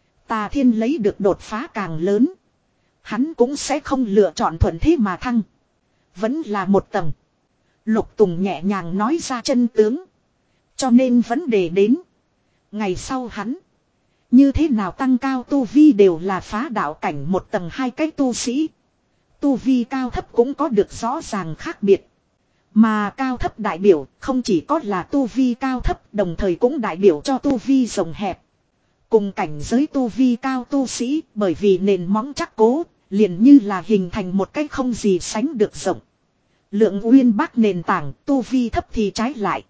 Tà Thiên lấy được đột phá càng lớn. Hắn cũng sẽ không lựa chọn thuận thế mà thăng. Vẫn là một tầng. Lục Tùng nhẹ nhàng nói ra chân tướng. Cho nên vấn đề đến. Ngày sau hắn. Như thế nào tăng cao tu vi đều là phá đạo cảnh một tầng hai cái tu sĩ. Tu vi cao thấp cũng có được rõ ràng khác biệt. Mà cao thấp đại biểu không chỉ có là tu vi cao thấp đồng thời cũng đại biểu cho tu vi rộng hẹp. Cùng cảnh giới tu vi cao tu sĩ bởi vì nền móng chắc cố liền như là hình thành một cái không gì sánh được rộng. Lượng uyên bác nền tảng tu vi thấp thì trái lại.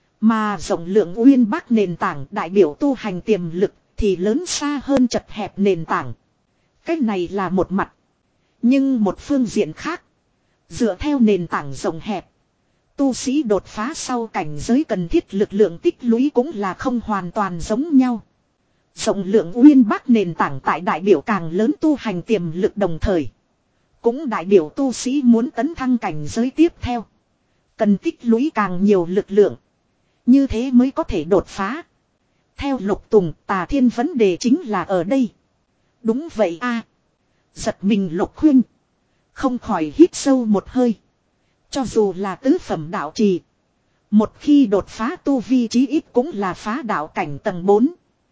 Mà rộng lượng uyên bác nền tảng đại biểu tu hành tiềm lực thì lớn xa hơn chật hẹp nền tảng. Cách này là một mặt. Nhưng một phương diện khác. Dựa theo nền tảng rộng hẹp. Tu sĩ đột phá sau cảnh giới cần thiết lực lượng tích lũy cũng là không hoàn toàn giống nhau. Rộng lượng uyên bác nền tảng tại đại biểu càng lớn tu hành tiềm lực đồng thời. cũng đại biểu tu sĩ muốn tấn thăng cảnh giới tiếp theo. Cần tích lũy càng nhiều lực lượng. Như thế mới có thể đột phá. Theo Lục Tùng, Tà Thiên vấn đề chính là ở đây. Đúng vậy a. Giật mình Lục Huynh. Không khỏi hít sâu một hơi. Cho dù là tứ phẩm đạo trì. Một khi đột phá tu vi chí ít cũng là phá đạo cảnh tầng bốn.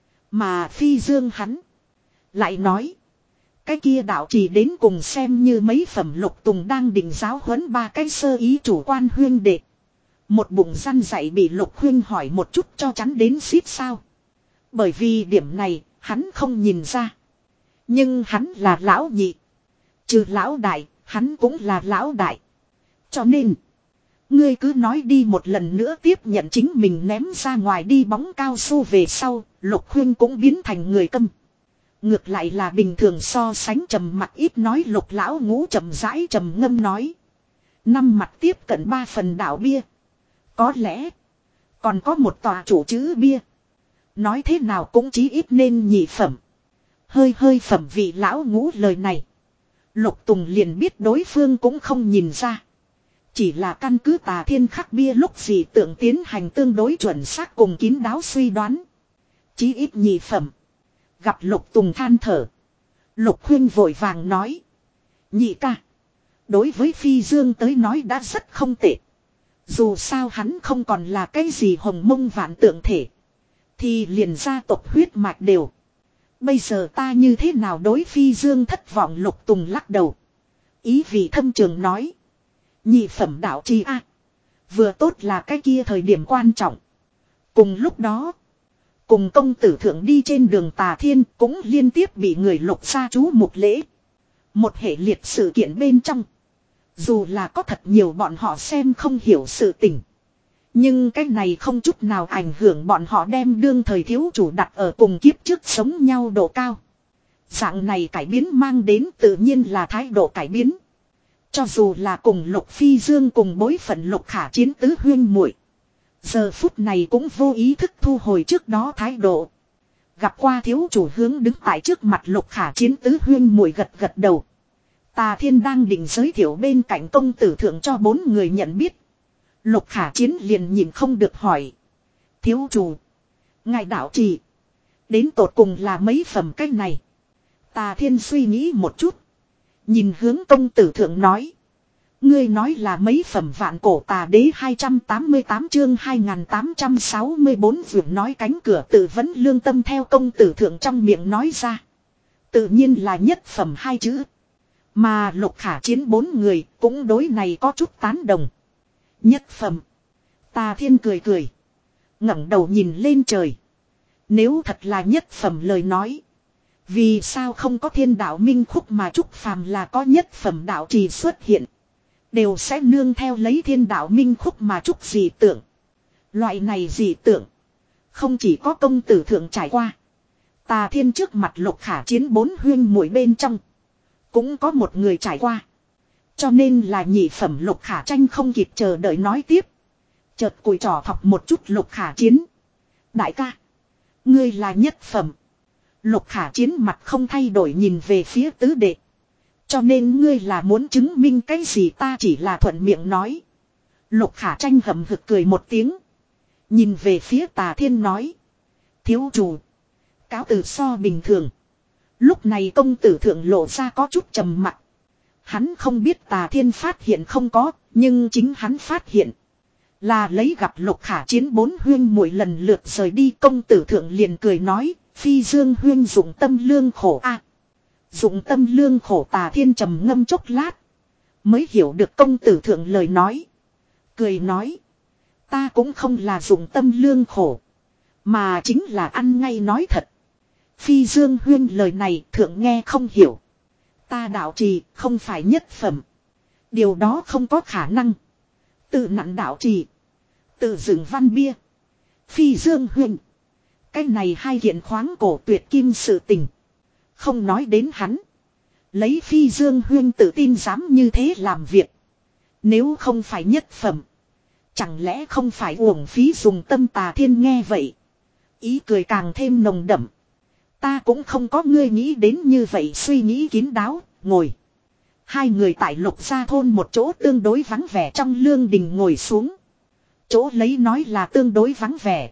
Mà Phi Dương hắn. Lại nói. Cái kia đạo trì đến cùng xem như mấy phẩm Lục Tùng đang định giáo huấn ba cái sơ ý chủ quan huyên đệ. Một bụng răn dạy bị Lục Huynh hỏi một chút cho chắn đến xít sao. Bởi vì điểm này hắn không nhìn ra. Nhưng hắn là lão nhị. Trừ lão đại, hắn cũng là lão đại. Cho nên, ngươi cứ nói đi một lần nữa tiếp nhận chính mình ném ra ngoài đi bóng cao su về sau, Lục Huynh cũng biến thành người câm. Ngược lại là bình thường so sánh trầm mặt ít nói Lục lão ngũ trầm rãi trầm ngâm nói. Năm mặt tiếp cận ba phần đảo bia. Có lẽ, còn có một tòa chủ chữ bia. Nói thế nào cũng chí ít nên nhị phẩm. Hơi hơi phẩm vị lão ngũ lời này. Lục Tùng liền biết đối phương cũng không nhìn ra. Chỉ là căn cứ Tà Thiên khắc bia lúc gì tưởng tiến hành tương đối chuẩn xác cùng kín đáo suy đoán. Chí ít nhị phẩm. Gặp Lục Tùng than thở. Lục Huynh vội vàng nói. Nhị ca. Đối với Phi Dương tới nói đã rất không tệ. Dù sao hắn không còn là cái gì hồng mông vạn tượng thể. Thì liền gia tộc huyết mạch đều. Bây giờ ta như thế nào đối Phi Dương thất vọng Lục Tùng lắc đầu. Ý vị thâm trường nói. Nhị phẩm đạo chi a. Vừa tốt là cái kia thời điểm quan trọng. Cùng lúc đó. Cùng công tử thượng đi trên đường Tà Thiên cũng liên tiếp bị người Lục gia chú mục lễ. Một hệ liệt sự kiện bên trong. Dù là có thật nhiều bọn họ xem không hiểu sự tình. Nhưng cái này không chút nào ảnh hưởng bọn họ đem đương thời thiếu chủ đặt ở cùng kiếp trước sống nhau độ cao. Dạng này cải biến mang đến tự nhiên là thái độ cải biến. Cho dù là cùng Lục Phi Dương cùng bối phận Lục Khả Chiến tứ huyên muội, giờ phút này cũng vô ý thức thu hồi trước đó thái độ. Gặp qua thiếu chủ hướng đứng tại trước mặt Lục Khả Chiến tứ huyên muội gật gật đầu. Tà Thiên đang định giới thiệu bên cạnh công tử thượng cho bốn người nhận biết. Lục Khả Chiến liền nhìn không được hỏi. Thiếu chủ. Ngài đạo trì. Đến tột cùng là mấy phẩm cách này. Tà Thiên suy nghĩ một chút. Nhìn hướng công tử thượng nói. Ngươi nói là mấy phẩm vạn cổ tà đế hai trăm tám mươi tám chương hai nghìn tám trăm sáu mươi bốn vượt nói cánh cửa tự vấn lương tâm theo công tử thượng trong miệng nói ra. Tự nhiên là nhất phẩm hai chữ. Mà Lục Khả Chiến bốn người cũng đối này có chút tán đồng. Nhất phẩm. Tà Thiên cười cười. ngẩng đầu nhìn lên trời. Nếu thật là nhất phẩm lời nói. Vì sao không có thiên đạo minh khúc mà trúc phàm là có nhất phẩm đạo trì xuất hiện. Đều sẽ nương theo lấy thiên đạo minh khúc mà trúc dị tượng. Loại này dị tượng. Không chỉ có công tử thượng trải qua. Tà Thiên trước mặt Lục Khả Chiến bốn huyên muội bên trong. Cũng có một người trải qua. Cho nên là nhị phẩm Lục Khả Tranh không kịp chờ đợi nói tiếp. Chợt cùi trỏ thọc một chút Lục Khả Chiến. Đại ca. Ngươi là nhất phẩm. Lục Khả Chiến mặt không thay đổi nhìn về phía tứ đệ. Cho nên ngươi là muốn chứng minh cái gì ta chỉ là thuận miệng nói. Lục Khả Tranh hậm hực cười một tiếng. Nhìn về phía Tà Thiên nói. Thiếu chủ. Cáo từ so bình thường. Lúc này công tử thượng lộ ra có chút trầm mặc. Hắn không biết Tà Thiên phát hiện không có, nhưng chính hắn phát hiện. Là lấy gặp Lục Khả Chiến bốn huyên muội lần lượt rời đi công tử thượng liền cười nói. Phi Dương huyên dụng tâm lương khổ a. À, dụng tâm lương khổ Tà Thiên trầm ngâm chốc lát. Mới hiểu được công tử thượng lời nói. Cười nói. Ta cũng không là dụng tâm lương khổ. Mà chính là ăn ngay nói thật. Phi Dương huyên lời này thượng nghe không hiểu. Ta đạo trì không phải nhất phẩm. Điều đó không có khả năng. Tự nặn đạo trì. Tự dựng văn bia. Phi Dương huyên. Cái này hai kiện khoáng cổ tuyệt kim sự tình. Không nói đến hắn. Lấy Phi Dương huyên tự tin dám như thế làm việc. Nếu không phải nhất phẩm. Chẳng lẽ không phải uổng phí dùng tâm Tà Thiên nghe vậy. Ý cười càng thêm nồng đậm. Ta cũng không có ngươi nghĩ đến như vậy suy nghĩ kín đáo, ngồi. Hai người tại Lục Gia thôn một chỗ tương đối vắng vẻ trong lương đình ngồi xuống. Chỗ lấy nói là tương đối vắng vẻ.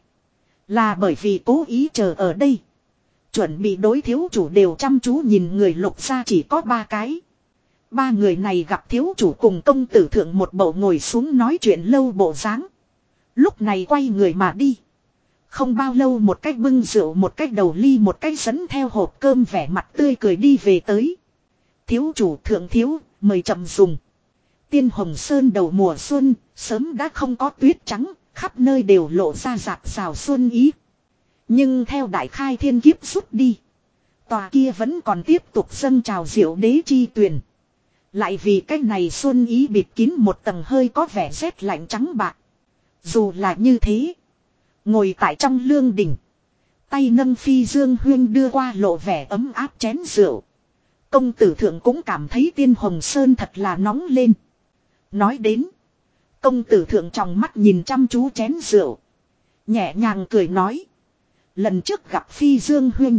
Là bởi vì cố ý chờ ở đây. Chuẩn bị đối thiếu chủ đều chăm chú nhìn người Lục Gia chỉ có ba cái. Ba người này gặp thiếu chủ cùng công tử thượng một bộ ngồi xuống nói chuyện lâu bộ dáng. Lúc này quay người mà đi. Không bao lâu một cách bưng rượu, một cách đầu ly, một cách dẫn theo hộp cơm vẻ mặt tươi cười đi về tới. Thiếu chủ thượng thiếu, mời chậm dùng. Tiên Hồng Sơn đầu mùa xuân, sớm đã không có tuyết trắng, khắp nơi đều lộ ra rạc rào xuân ý. Nhưng theo đại khai thiên kiếp rút đi, tòa kia vẫn còn tiếp tục dâng trào diệu đế chi tuyền. Lại vì cái này xuân ý bịt kín một tầng hơi có vẻ rét lạnh trắng bạc. Dù là như thế, ngồi tại trong lương đình, tay nâng phi dương huyên đưa qua lộ vẻ ấm áp chén rượu. Công tử thượng cũng cảm thấy Tiên Hồng Sơn thật là nóng lên. Nói đến, công tử thượng trong mắt nhìn chăm chú chén rượu, nhẹ nhàng cười nói. Lần trước gặp phi dương huyên,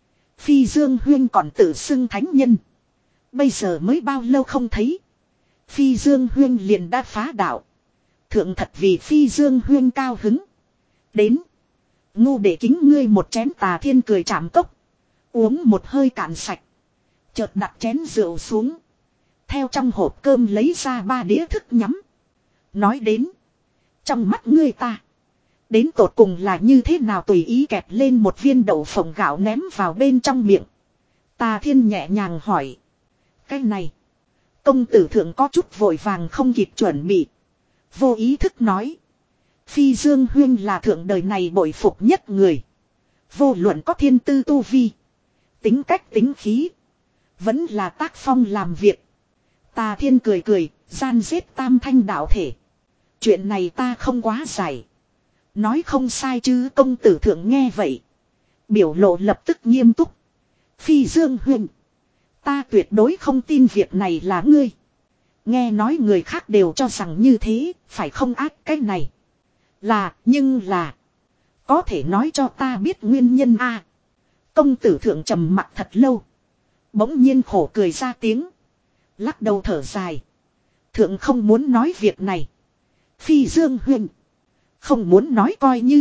phi dương huyên còn tự xưng thánh nhân. Bây giờ mới bao lâu không thấy, phi dương huyên liền đã phá đạo. Thượng thật vì phi dương huyên cao hứng. Đến, ngu để kính ngươi một chén. Tà Thiên cười chạm cốc, uống một hơi cạn sạch, chợt đặt chén rượu xuống, theo trong hộp cơm lấy ra ba đĩa thức nhắm. Nói đến, trong mắt ngươi ta, đến tột cùng là như thế nào? Tùy ý kẹp lên một viên đậu phộng gạo ném vào bên trong miệng. Tà Thiên nhẹ nhàng hỏi. Cái này, công tử thượng có chút vội vàng không kịp chuẩn bị, vô ý thức nói. Phi Dương huyên là thượng đời này bội phục nhất người. Vô luận có thiên tư tu vi, tính cách tính khí, vẫn là tác phong làm việc. Tà Thiên cười cười, gian giết tam thanh đạo thể. Chuyện này ta không quá giải. Nói không sai chứ? Công tử thượng nghe vậy, biểu lộ lập tức nghiêm túc. Phi Dương huyên, ta tuyệt đối không tin việc này là ngươi. Nghe nói người khác đều cho rằng như thế, phải không? Ác cái này là, nhưng là, có thể nói cho ta biết nguyên nhân a? Công tử thượng trầm mặc thật lâu, bỗng nhiên khổ cười ra tiếng, lắc đầu thở dài. Thượng không muốn nói việc này. Phi Dương huynh, không muốn nói coi như.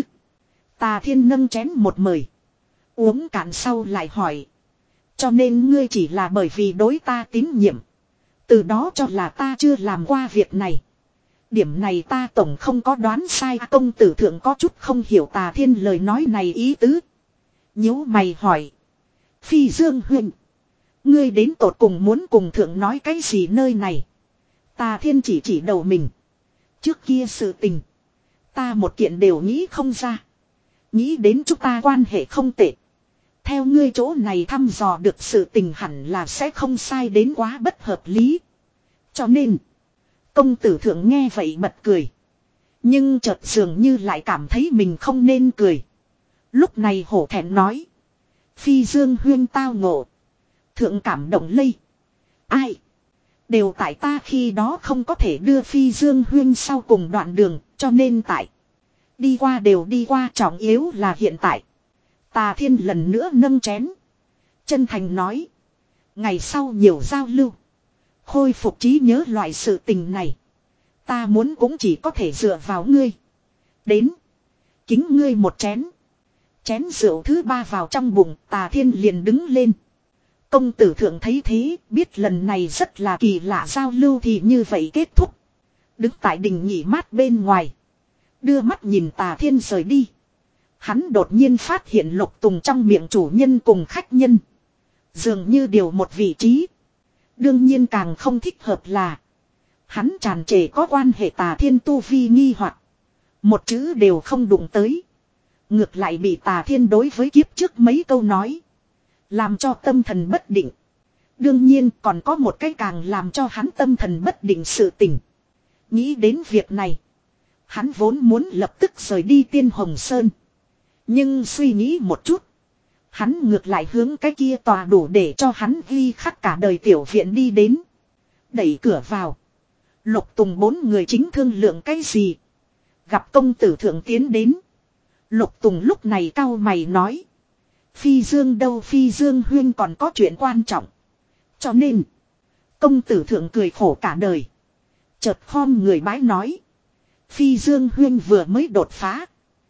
Tà Thiên nâng chén một mời, uống cạn sau lại hỏi. Cho nên ngươi chỉ là bởi vì đối ta tín nhiệm, từ đó cho là ta chưa làm qua việc này. Điểm này ta tổng không có đoán sai. Công tử thượng có chút không hiểu Tà Thiên lời nói này ý tứ, nhíu mày hỏi. Phi Dương huynh, ngươi đến tột cùng muốn cùng thượng nói cái gì nơi này? Tà Thiên chỉ chỉ đầu mình. Trước kia sự tình, ta một kiện đều nghĩ không ra. Nghĩ đến chúng ta quan hệ không tệ, theo ngươi chỗ này thăm dò được sự tình hẳn là sẽ không sai đến quá bất hợp lý. Cho nên, công tử thượng nghe vậy bật cười. Nhưng chợt dường như lại cảm thấy mình không nên cười. Lúc này hổ thẹn nói. Phi Dương huyên tao ngộ, thượng cảm động lây. Ai? Đều tại ta khi đó không có thể đưa Phi Dương huyên sau cùng đoạn đường, cho nên tại. Đi qua đều đi qua, trọng yếu là hiện tại. Tà Thiên lần nữa nâng chén, chân thành nói. Ngày sau nhiều giao lưu, khôi phục trí nhớ loại sự tình này, ta muốn cũng chỉ có thể dựa vào ngươi. Đến, kính ngươi một chén. Chén rượu thứ ba vào trong bụng, Tà Thiên liền đứng lên. Công tử thượng thấy thế, biết lần này rất là kỳ lạ, giao lưu thì như vậy kết thúc. Đứng tại đình nghỉ mát bên ngoài, đưa mắt nhìn Tà Thiên rời đi. Hắn đột nhiên phát hiện Lục Tùng trong miệng chủ nhân cùng khách nhân dường như điều một vị trí. Đương nhiên càng không thích hợp là hắn tràn trề có quan hệ Tà Thiên tu vi nghi hoặc, một chữ đều không đụng tới. Ngược lại bị Tà Thiên đối với kiếp trước mấy câu nói làm cho tâm thần bất định. Đương nhiên còn có một cái càng làm cho hắn tâm thần bất định sự tình. Nghĩ đến việc này, hắn vốn muốn lập tức rời đi Tiên Hồng Sơn. Nhưng suy nghĩ một chút, hắn ngược lại hướng cái kia tòa đủ để cho hắn ghi khắc cả đời tiểu viện đi đến. Đẩy cửa vào, Lục Tùng bốn người chính thương lượng cái gì, gặp công tử thượng tiến đến. Lục Tùng lúc này cau mày nói. Phi Dương đâu? Phi Dương huyên còn có chuyện quan trọng, cho nên Công tử thượng cười khổ cả đời. Chợt khom người bái nói. Phi Dương huynh vừa mới đột phá.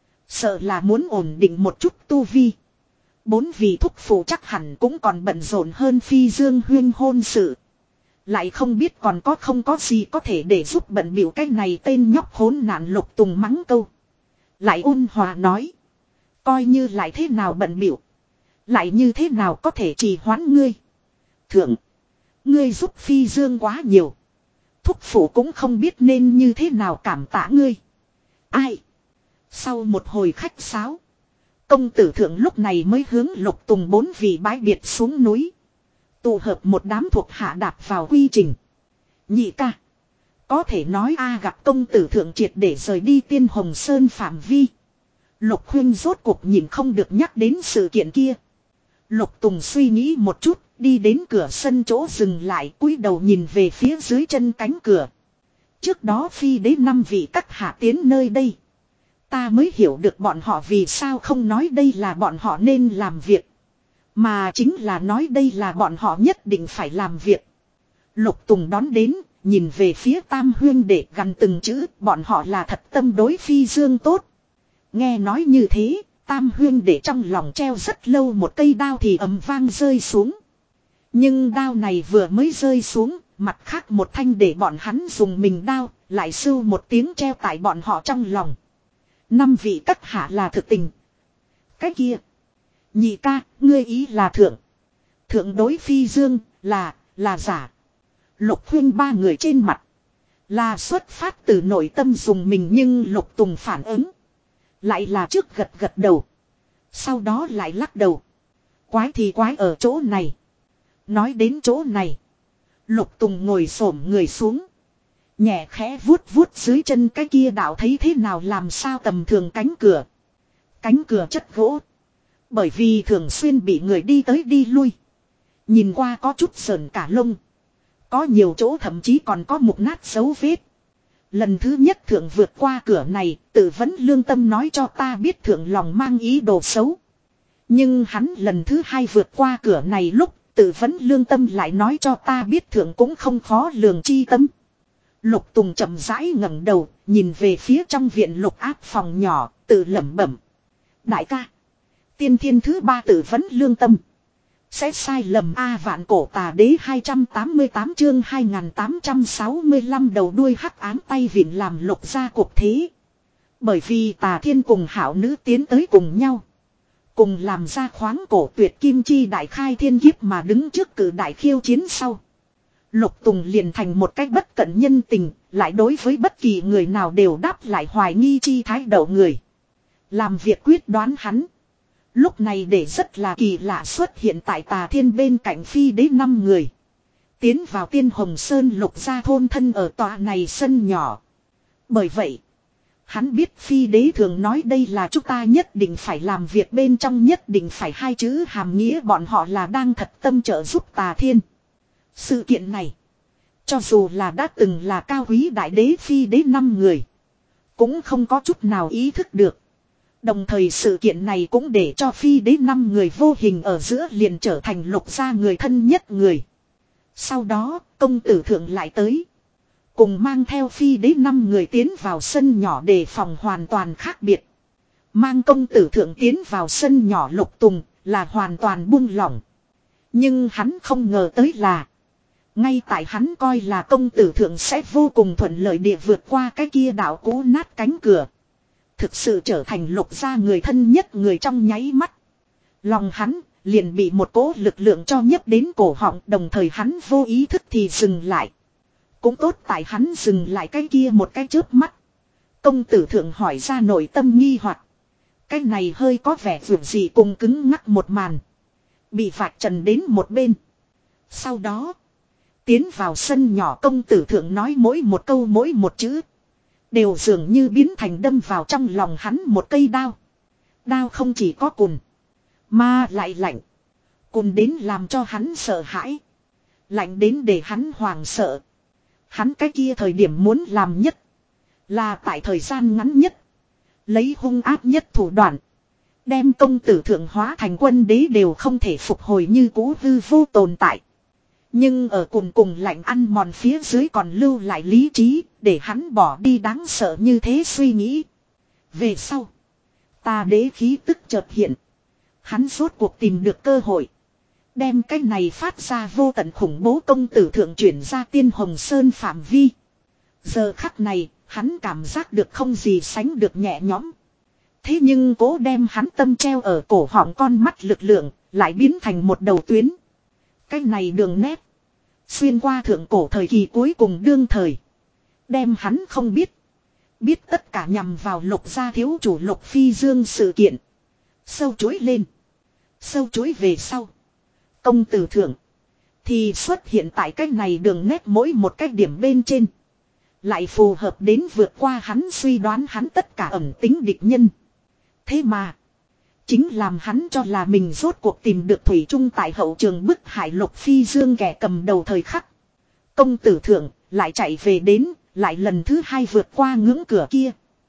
Sợ là muốn ổn định một chút tu vi. Bốn vị thúc phụ chắc hẳn cũng còn bận rộn hơn Phi Dương huynh hôn sự. Lại không biết còn có không có gì có thể để giúp bận biểu cái này tên nhóc hỗn nạn Lục Tùng mắng câu. Lại ôn hòa nói. Coi như lại thế nào bận biểu. Lại như thế nào có thể trì hoãn ngươi. Thượng. Ngươi giúp Phi Dương quá nhiều. Thúc phụ cũng không biết nên như thế nào cảm tạ ngươi. Ai. Sau một hồi khách sáo. Công tử thượng lúc này mới hướng Lục Tùng bốn vị bái biệt xuống núi. Tụ hợp một đám thuộc hạ đạp vào quy trình. Nhị ca. Có thể nói a gặp công tử thượng triệt để rời đi Tiên Hồng Sơn phạm vi. Lục huynh rốt cuộc nhìn không được nhắc đến sự kiện kia. Lục Tùng suy nghĩ một chút, đi đến cửa sân chỗ dừng lại, cúi đầu nhìn về phía dưới chân cánh cửa. Trước đó phi đế năm vị các hạ tiến nơi đây. Ta mới hiểu được bọn họ vì sao không nói đây là bọn họ nên làm việc. Mà chính là nói đây là bọn họ nhất định phải làm việc. Lục Tùng đón đến, nhìn về phía Tam huyên để gần từng chữ, bọn họ là thật tâm đối Phi Dương tốt. Nghe nói như thế, Tam huyên để trong lòng treo rất lâu một cây đao thì ầm vang rơi xuống. Nhưng đao này vừa mới rơi xuống, mặt khác một thanh để bọn hắn dùng mình đao, lại sưu một tiếng treo tại bọn họ trong lòng. Năm vị các hạ là thực tình. Cái kia. Nhị ca, ngươi ý là thượng. Thượng đối Phi Dương, là, là giả. Lục huynh ba người trên mặt. Là xuất phát từ nội tâm dùng mình nhưng Lục Tùng phản ứng. Lại là trước gật gật đầu. Sau đó lại lắc đầu. Quái thì quái ở chỗ này. Nói đến chỗ này. Lục Tùng ngồi xổm người xuống. Nhẹ khẽ vuốt vuốt dưới chân cái kia đạo thấy thế nào làm sao tầm thường cánh cửa. Cánh cửa chất gỗ. Bởi vì thường xuyên bị người đi tới đi lui. Nhìn qua có chút sờn cả lông. Có nhiều chỗ thậm chí còn có mục nát dấu vết. Lần thứ nhất thượng vượt qua cửa này, tự vấn lương tâm nói cho ta biết thượng lòng mang ý đồ xấu. Nhưng hắn lần thứ hai vượt qua cửa này lúc, tự vấn lương tâm lại nói cho ta biết thượng cũng không khó lường chi tâm. Lục Tùng chậm rãi ngẩng đầu, nhìn về phía trong viện lục áp phòng nhỏ, tự lẩm bẩm. Đại ca, tiên thiên thứ ba tự vấn lương tâm. Sẽ sai lầm A vạn cổ tà đế hai trăm tám mươi tám chương hai nghìn tám trăm sáu mươi lăm đầu đuôi hắc ám tay vịn làm lục ra cuộc thế. Bởi vì tà thiên cùng hảo nữ tiến tới cùng nhau. Cùng làm ra khoáng cổ tuyệt kim chi đại khai thiên kiếp mà đứng trước cử đại khiêu chiến sau. Lục Tùng liền thành một cách bất cận nhân tình, lại đối với bất kỳ người nào đều đáp lại hoài nghi chi thái độ người. Làm việc quyết đoán hắn. Lúc này để rất là kỳ lạ xuất hiện tại tà thiên bên cạnh phi đế năm người. Tiến vào Tiên Hồng Sơn lục gia thôn thân ở tòa này sân nhỏ. Bởi vậy, hắn biết phi đế thường nói đây là chúng ta nhất định phải làm việc bên trong nhất định phải hai chữ hàm nghĩa bọn họ là đang thật tâm trợ giúp tà thiên. Sự kiện này, cho dù là đã từng là cao quý đại đế phi đế năm người, cũng không có chút nào ý thức được. Đồng thời sự kiện này cũng để cho phi đế năm người vô hình ở giữa liền trở thành lục gia người thân nhất người. Sau đó, công tử thượng lại tới. Cùng mang theo phi đế năm người tiến vào sân nhỏ để phòng hoàn toàn khác biệt. Mang công tử thượng tiến vào sân nhỏ Lục Tùng là hoàn toàn buông lỏng. Nhưng hắn không ngờ tới là. Ngay tại hắn coi là công tử thượng sẽ vô cùng thuận lợi địa vượt qua cái kia đảo cũ nát cánh cửa. Thực sự trở thành lục gia người thân nhất người trong nháy mắt. Lòng hắn liền bị một cỗ lực lượng cho nhấp đến cổ họng, đồng thời hắn vô ý thức thì dừng lại. Cũng tốt tại hắn dừng lại cái kia một cái chớp mắt. Công tử thượng hỏi ra nội tâm nghi hoặc. Cái này hơi có vẻ vượt gì cùng cứng ngắc một màn. Bị vạch trần đến một bên. Sau đó, tiến vào sân nhỏ công tử thượng nói mỗi một câu mỗi một chữ. Đều dường như biến thành đâm vào trong lòng hắn một cây đao. Đao không chỉ có cùn, mà lại lạnh. Cùn đến làm cho hắn sợ hãi. Lạnh đến để hắn hoảng sợ. Hắn cái kia thời điểm muốn làm nhất. Là tại thời gian ngắn nhất. Lấy hung ác nhất thủ đoạn. Đem công tử thượng hóa thành quân đế đều không thể phục hồi như cũ hư vô tồn tại. Nhưng ở cùng cùng lạnh ăn mòn phía dưới còn lưu lại lý trí, để hắn bỏ đi đáng sợ như thế suy nghĩ. Về sau, tà đế khí tức chợt hiện. Hắn rốt cuộc tìm được cơ hội. Đem cái này phát ra vô tận khủng bố công tử thượng chuyển ra Tiên Hồng Sơn phạm vi. Giờ khắc này, hắn cảm giác được không gì sánh được nhẹ nhõm. Thế nhưng cố đem hắn tâm treo ở cổ họng con mắt lực lượng, lại biến thành một đầu tuyến. Cái này đường nét. Xuyên qua thượng cổ thời kỳ cuối cùng đương thời. Đem hắn không biết. Biết tất cả nhằm vào Lục gia thiếu chủ Lục Phi Dương sự kiện. Sâu chuỗi lên. Sâu chuỗi về sau. Công tử thượng. Thì xuất hiện tại cái này đường nét mỗi một cái điểm bên trên. Lại phù hợp đến vượt qua hắn suy đoán hắn tất cả ẩn tính địch nhân. Thế mà. Chính làm hắn cho là mình rốt cuộc tìm được thủy chung tại hậu trường bức hải Lục Phi Dương kẻ cầm đầu thời khắc. Công tử thượng lại chạy về đến, lại lần thứ hai vượt qua ngưỡng cửa kia.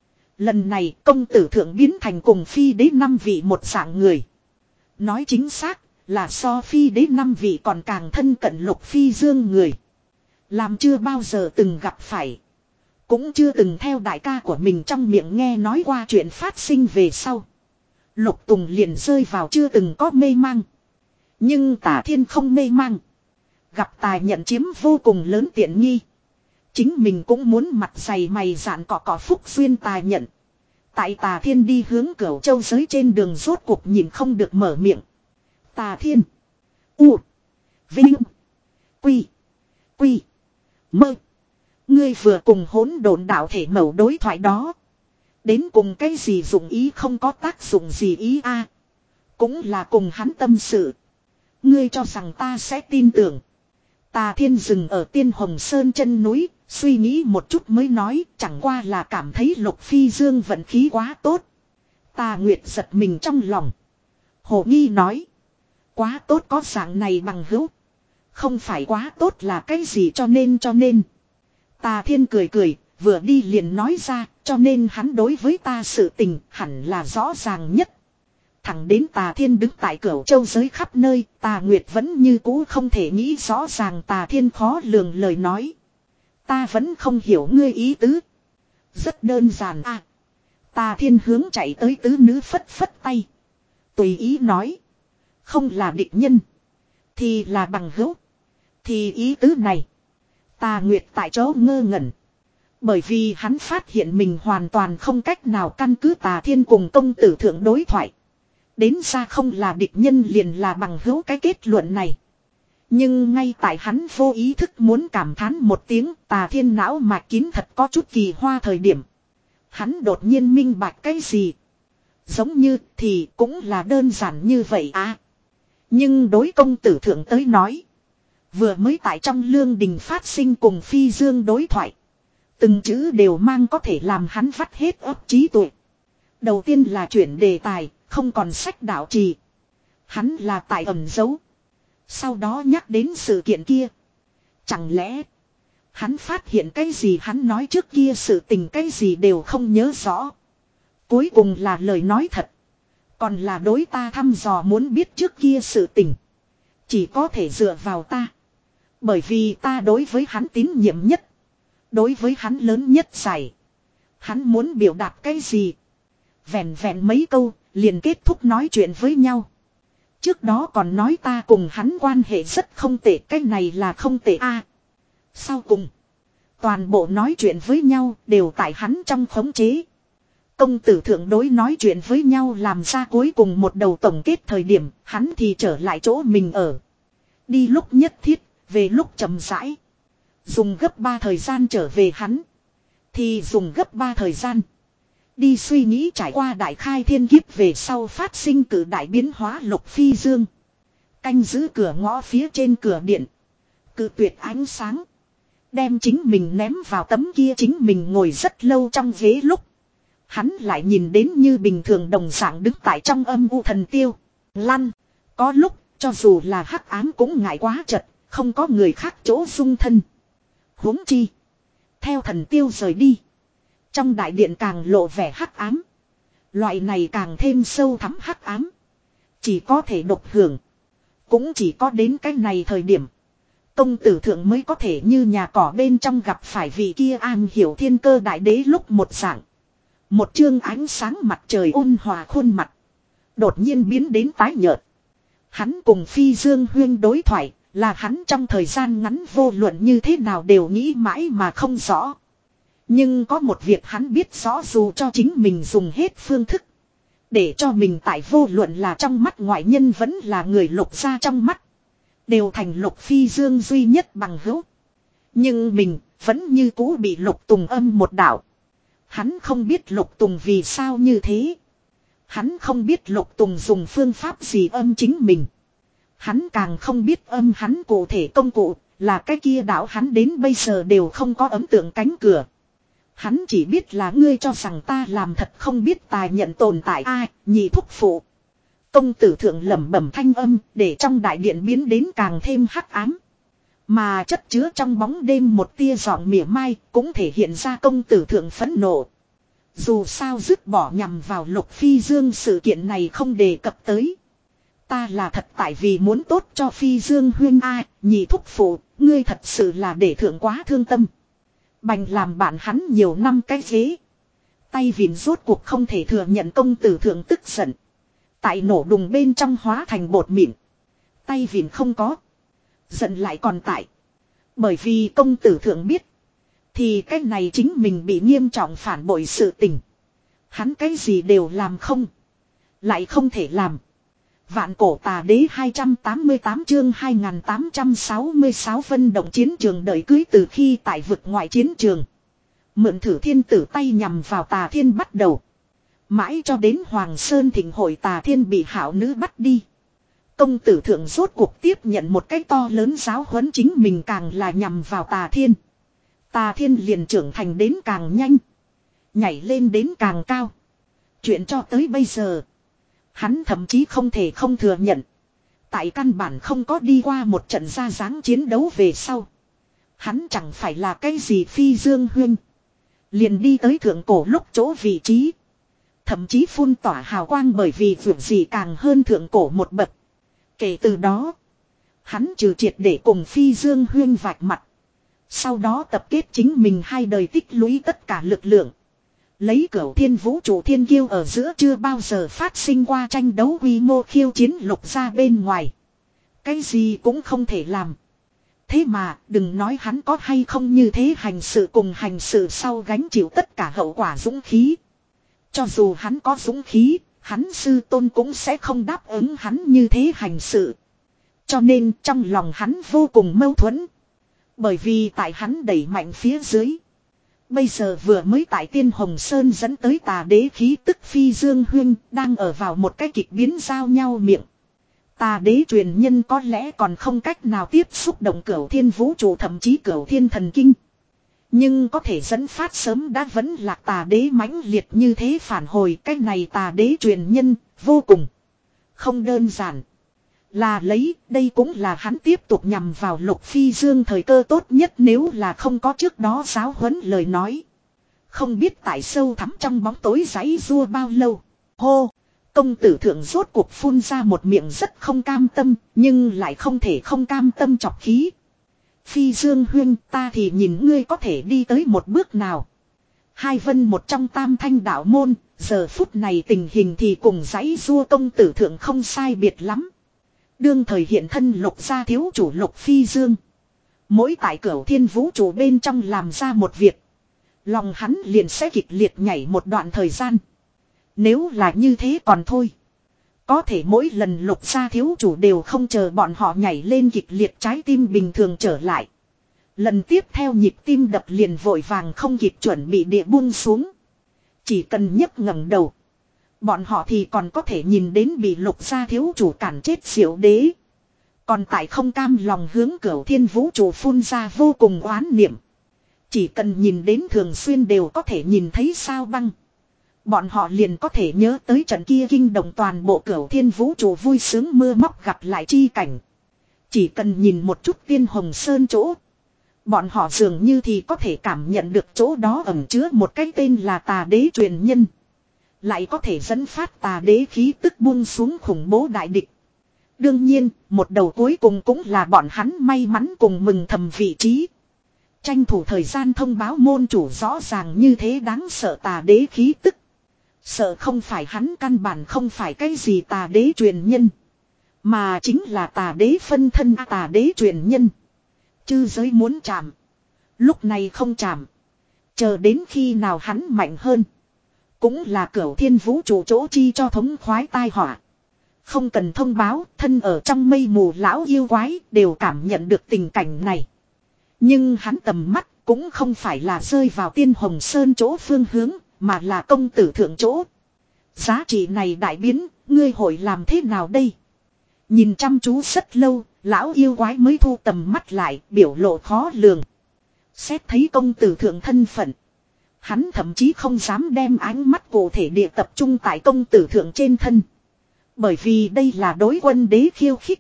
Lần này công tử thượng biến thành cùng Phi đế năm vị một dạng người. Nói chính xác là so Phi đế năm vị còn càng thân cận Lục Phi Dương người. Làm chưa bao giờ từng gặp phải. Cũng chưa từng theo đại ca của mình trong miệng nghe nói qua chuyện phát sinh về sau. Lục Tùng liền rơi vào chưa từng có mê mang. Nhưng Tả Thiên không mê mang. Gặp tài nhận chiếm vô cùng lớn tiện nghi. Chính mình cũng muốn mặt dày mày dạn cỏ cỏ phúc duyên tài nhận. Tại Tà Thiên đi hướng Cửu Châu giới trên đường rốt cuộc nhìn không được mở miệng. Tà Thiên. U. Vinh. Quy. Quy. Mơ. Ngươi vừa cùng hỗn độn đạo thể mẩu đối thoại đó. Đến cùng cái gì dụng ý không có tác dụng gì ý a à, cũng là cùng hắn tâm sự. Ngươi cho rằng ta sẽ tin tưởng. Tà Thiên dừng ở Tiên Hồng Sơn chân núi. Suy nghĩ một chút mới nói chẳng qua là cảm thấy Lục Phi Dương vận khí quá tốt. Tà Nguyệt giật mình trong lòng. Hồ nghi nói. Quá tốt có dạng này bằng hữu. Không phải quá tốt là cái gì cho nên cho nên. Tà Thiên cười cười, vừa đi liền nói ra, cho nên hắn đối với ta sự tình hẳn là rõ ràng nhất. Thẳng đến Tà Thiên đứng tại Cửu Châu giới khắp nơi, Tà Nguyệt vẫn như cũ không thể nghĩ rõ ràng Tà Thiên khó lường lời nói. Ta vẫn không hiểu ngươi ý tứ. Rất đơn giản à. Tà Thiên hướng chạy tới tứ nữ phất phất tay. Tùy ý nói. Không là địch nhân. Thì là bằng hữu. Thì ý tứ này. Tà Nguyệt tại chỗ ngơ ngẩn. Bởi vì hắn phát hiện mình hoàn toàn không cách nào căn cứ Tà Thiên cùng công tử thượng đối thoại. Đến ra không là địch nhân liền là bằng hữu cái kết luận này. Nhưng ngay tại hắn vô ý thức muốn cảm thán một tiếng Tà Thiên não mạch kín thật có chút kỳ hoa thời điểm. Hắn đột nhiên minh bạch cái gì. Giống như thì cũng là đơn giản như vậy à. Nhưng đối công tử thượng tới nói. Vừa mới tại trong lương đình phát sinh cùng Phi Dương đối thoại. Từng chữ đều mang có thể làm hắn vắt hết óc trí tuệ. Đầu tiên là chuyển đề tài, không còn sách đạo trì. Hắn là tại ẩn giấu. Sau đó nhắc đến sự kiện kia. Chẳng lẽ hắn phát hiện cái gì hắn nói trước kia sự tình cái gì đều không nhớ rõ. Cuối cùng là lời nói thật. Còn là đối ta thăm dò muốn biết trước kia sự tình. Chỉ có thể dựa vào ta. Bởi vì ta đối với hắn tín nhiệm nhất. Đối với hắn lớn nhất giải. Hắn muốn biểu đạt cái gì. Vẹn vẹn mấy câu liền kết thúc nói chuyện với nhau. Trước đó còn nói ta cùng hắn quan hệ rất không tệ. Cái này là không tệ a. Sau cùng. Toàn bộ nói chuyện với nhau đều tại hắn trong khống chế. Công tử thượng đối nói chuyện với nhau làm ra cuối cùng một đầu tổng kết thời điểm. Hắn thì trở lại chỗ mình ở. Đi lúc nhất thiết. Về lúc chậm rãi. Dùng gấp ba thời gian trở về hắn. Thì dùng gấp ba thời gian. Đi suy nghĩ trải qua đại khai thiên kiếp về sau phát sinh cử đại biến hóa Lục Phi Dương. Canh giữ cửa ngõ phía trên cửa điện. Cự tuyệt ánh sáng. Đem chính mình ném vào tấm kia chính mình ngồi rất lâu trong ghế lúc. Hắn lại nhìn đến như bình thường đồng dạng đứng tại trong âm u thần tiêu. Lăn. Có lúc cho dù là hắc ám cũng ngại quá chật. Không có người khác chỗ dung thân. Huống chi. Theo thần tiêu rời đi. Trong đại điện càng lộ vẻ hắc ám. Loại này càng thêm sâu thắm hắc ám. Chỉ có thể độc hưởng. Cũng chỉ có đến cái này thời điểm. Công tử thượng mới có thể như nhà cỏ bên trong gặp phải vị kia an hiểu thiên cơ đại đế lúc một dạng. Một chương ánh sáng mặt trời ôn hòa khuôn mặt. Đột nhiên biến đến tái nhợt. Hắn cùng Phi Dương Huyên đối thoại là hắn trong thời gian ngắn vô luận như thế nào đều nghĩ mãi mà không rõ. Nhưng có một việc hắn biết rõ, dù cho chính mình dùng hết phương thức. Để cho mình tại vô luận là trong mắt ngoại nhân vẫn là người Lục gia trong mắt. Đều thành Lục Phi Dương duy nhất bằng hữu. Nhưng mình vẫn như cũ bị Lục Tùng âm một đạo. Hắn không biết Lục Tùng vì sao như thế. Hắn không biết Lục Tùng dùng phương pháp gì âm chính mình. Hắn càng không biết âm hắn cụ thể công cụ là cái kia đạo hắn đến bây giờ đều không có ấn tượng cánh cửa. Hắn chỉ biết là ngươi cho rằng ta làm thật không biết tài nhận tồn tại ai, nhị thúc phụ. Công tử thượng lẩm bẩm thanh âm để trong đại điện biến đến càng thêm hắc ám. Mà chất chứa trong bóng đêm một tia giọng mỉa mai cũng thể hiện ra công tử thượng phẫn nộ. Dù sao dứt bỏ nhằm vào Lục Phi Dương sự kiện này không đề cập tới. Ta là thật tại vì muốn tốt cho Phi Dương Huyên a, nhị thúc phụ, ngươi thật sự là để thượng quá thương tâm. Bành làm bạn hắn nhiều năm cái ghế. Tay vịn rốt cuộc không thể thừa nhận công tử thượng tức giận. Tại nổ đùng bên trong hóa thành bột mịn. Tay vịn không có. Giận lại còn tại. Bởi vì công tử thượng biết. Thì cái này chính mình bị nghiêm trọng phản bội sự tình. Hắn cái gì đều làm không. Lại không thể làm. Vạn cổ tà đế hai trăm tám mươi tám chương hai nghìn tám trăm sáu mươi sáu phân động chiến trường đợi cưới từ khi tại vực ngoại chiến trường. Mượn thử thiên tử tay nhằm vào tà thiên bắt đầu. Mãi cho đến Hoàng Sơn thịnh hội tà thiên bị hảo nữ bắt đi. Công tử thượng rốt cuộc tiếp nhận một cái to lớn giáo huấn, chính mình càng là nhằm vào tà thiên. Tà thiên liền trưởng thành đến càng nhanh. Nhảy lên đến càng cao. Chuyện cho tới bây giờ. Hắn thậm chí không thể không thừa nhận. Tại căn bản không có đi qua một trận ra dáng chiến đấu về sau. Hắn chẳng phải là cái gì Phi Dương Huyên. Liền đi tới thượng cổ lúc chỗ vị trí. Thậm chí phun tỏa hào quang bởi vì vượt gì càng hơn thượng cổ một bậc. Kể từ đó. Hắn trừ triệt để cùng Phi Dương Huyên vạch mặt. Sau đó tập kết chính mình hai đời tích lũy tất cả lực lượng. Lấy cửu thiên vũ trụ thiên kiêu ở giữa chưa bao giờ phát sinh qua tranh đấu quy mô khiêu chiến Lục gia bên ngoài. Cái gì cũng không thể làm. Thế mà đừng nói hắn có hay không như thế hành sự cùng hành sự sau gánh chịu tất cả hậu quả dũng khí. Cho dù hắn có dũng khí, hắn sư tôn cũng sẽ không đáp ứng hắn như thế hành sự. Cho nên trong lòng hắn vô cùng mâu thuẫn. Bởi vì tại hắn đẩy mạnh phía dưới. Bây giờ vừa mới tại Tiên Hồng Sơn dẫn tới tà đế khí tức Phi Dương Huyên đang ở vào một cái kịch biến giao nhau miệng. Tà đế truyền nhân có lẽ còn không cách nào tiếp xúc động cửu thiên vũ trụ thậm chí cửu thiên thần kinh. Nhưng có thể dẫn phát sớm đã vẫn lạc tà đế mãnh liệt như thế phản hồi, cái này tà đế truyền nhân vô cùng không đơn giản. Là lấy, đây cũng là hắn tiếp tục nhằm vào Lục Phi Dương thời cơ tốt nhất nếu là không có trước đó giáo huấn lời nói. Không biết tại sâu thẳm trong bóng tối giãy rua bao lâu. Hô, công tử thượng rốt cuộc phun ra một miệng rất không cam tâm, nhưng lại không thể không cam tâm chọc khí. Phi Dương Huyên, ta thì nhìn ngươi có thể đi tới một bước nào. Hai vân một trong tam thanh đạo môn, giờ phút này tình hình thì cùng giãy rua công tử thượng không sai biệt lắm. Đương thời hiện thân Lục gia thiếu chủ Lục Phi Dương. Mỗi tại cửu thiên vũ trụ bên trong làm ra một việc. Lòng hắn liền sẽ kịch liệt nhảy một đoạn thời gian. Nếu là như thế còn thôi. Có thể mỗi lần Lục gia thiếu chủ đều không chờ bọn họ nhảy lên kịch liệt, trái tim bình thường trở lại. Lần tiếp theo nhịp tim đập liền vội vàng không kịp chuẩn bị địa buông xuống. Chỉ cần nhấc ngẩng đầu. Bọn họ thì còn có thể nhìn đến bị Lục gia thiếu chủ cản chết Diệu đế. Còn tại không cam lòng hướng cửu thiên vũ trụ phun ra vô cùng oán niệm. Chỉ cần nhìn đến thường xuyên đều có thể nhìn thấy sao băng. Bọn họ liền có thể nhớ tới trận kia kinh động toàn bộ cửu thiên vũ trụ vui sướng mưa móc gặp lại chi cảnh. Chỉ cần nhìn một chút Tiên Hồng Sơn chỗ. Bọn họ dường như thì có thể cảm nhận được chỗ đó ẩn chứa một cái tên là tà đế truyền nhân. Lại có thể dẫn phát tà đế khí tức buông xuống khủng bố đại địch. Đương nhiên, một đầu cuối cùng cũng là bọn hắn may mắn cùng mừng thầm vị trí. Tranh thủ thời gian thông báo môn chủ rõ ràng như thế đáng sợ tà đế khí tức. Sợ không phải hắn căn bản không phải cái gì tà đế truyền nhân. Mà chính là tà đế phân thân à, tà đế truyền nhân. Chư giới muốn chạm. Lúc này không chạm. Chờ đến khi nào hắn mạnh hơn. Cũng là cửu thiên vũ trụ chỗ chi cho thống khoái tai họa. Không cần thông báo, thân ở trong mây mù lão yêu quái đều cảm nhận được tình cảnh này. Nhưng hắn tầm mắt cũng không phải là rơi vào tiên hồng sơn chỗ phương hướng, mà là công tử thượng chỗ. Giá trị này đại biến, ngươi hội làm thế nào đây? Nhìn chăm chú rất lâu, lão yêu quái mới thu tầm mắt lại, biểu lộ khó lường. Xét thấy công tử thượng thân phận. Hắn thậm chí không dám đem ánh mắt cụ thể địa tập trung tại công tử thượng trên thân. Bởi vì đây là đối quân đế khiêu khích.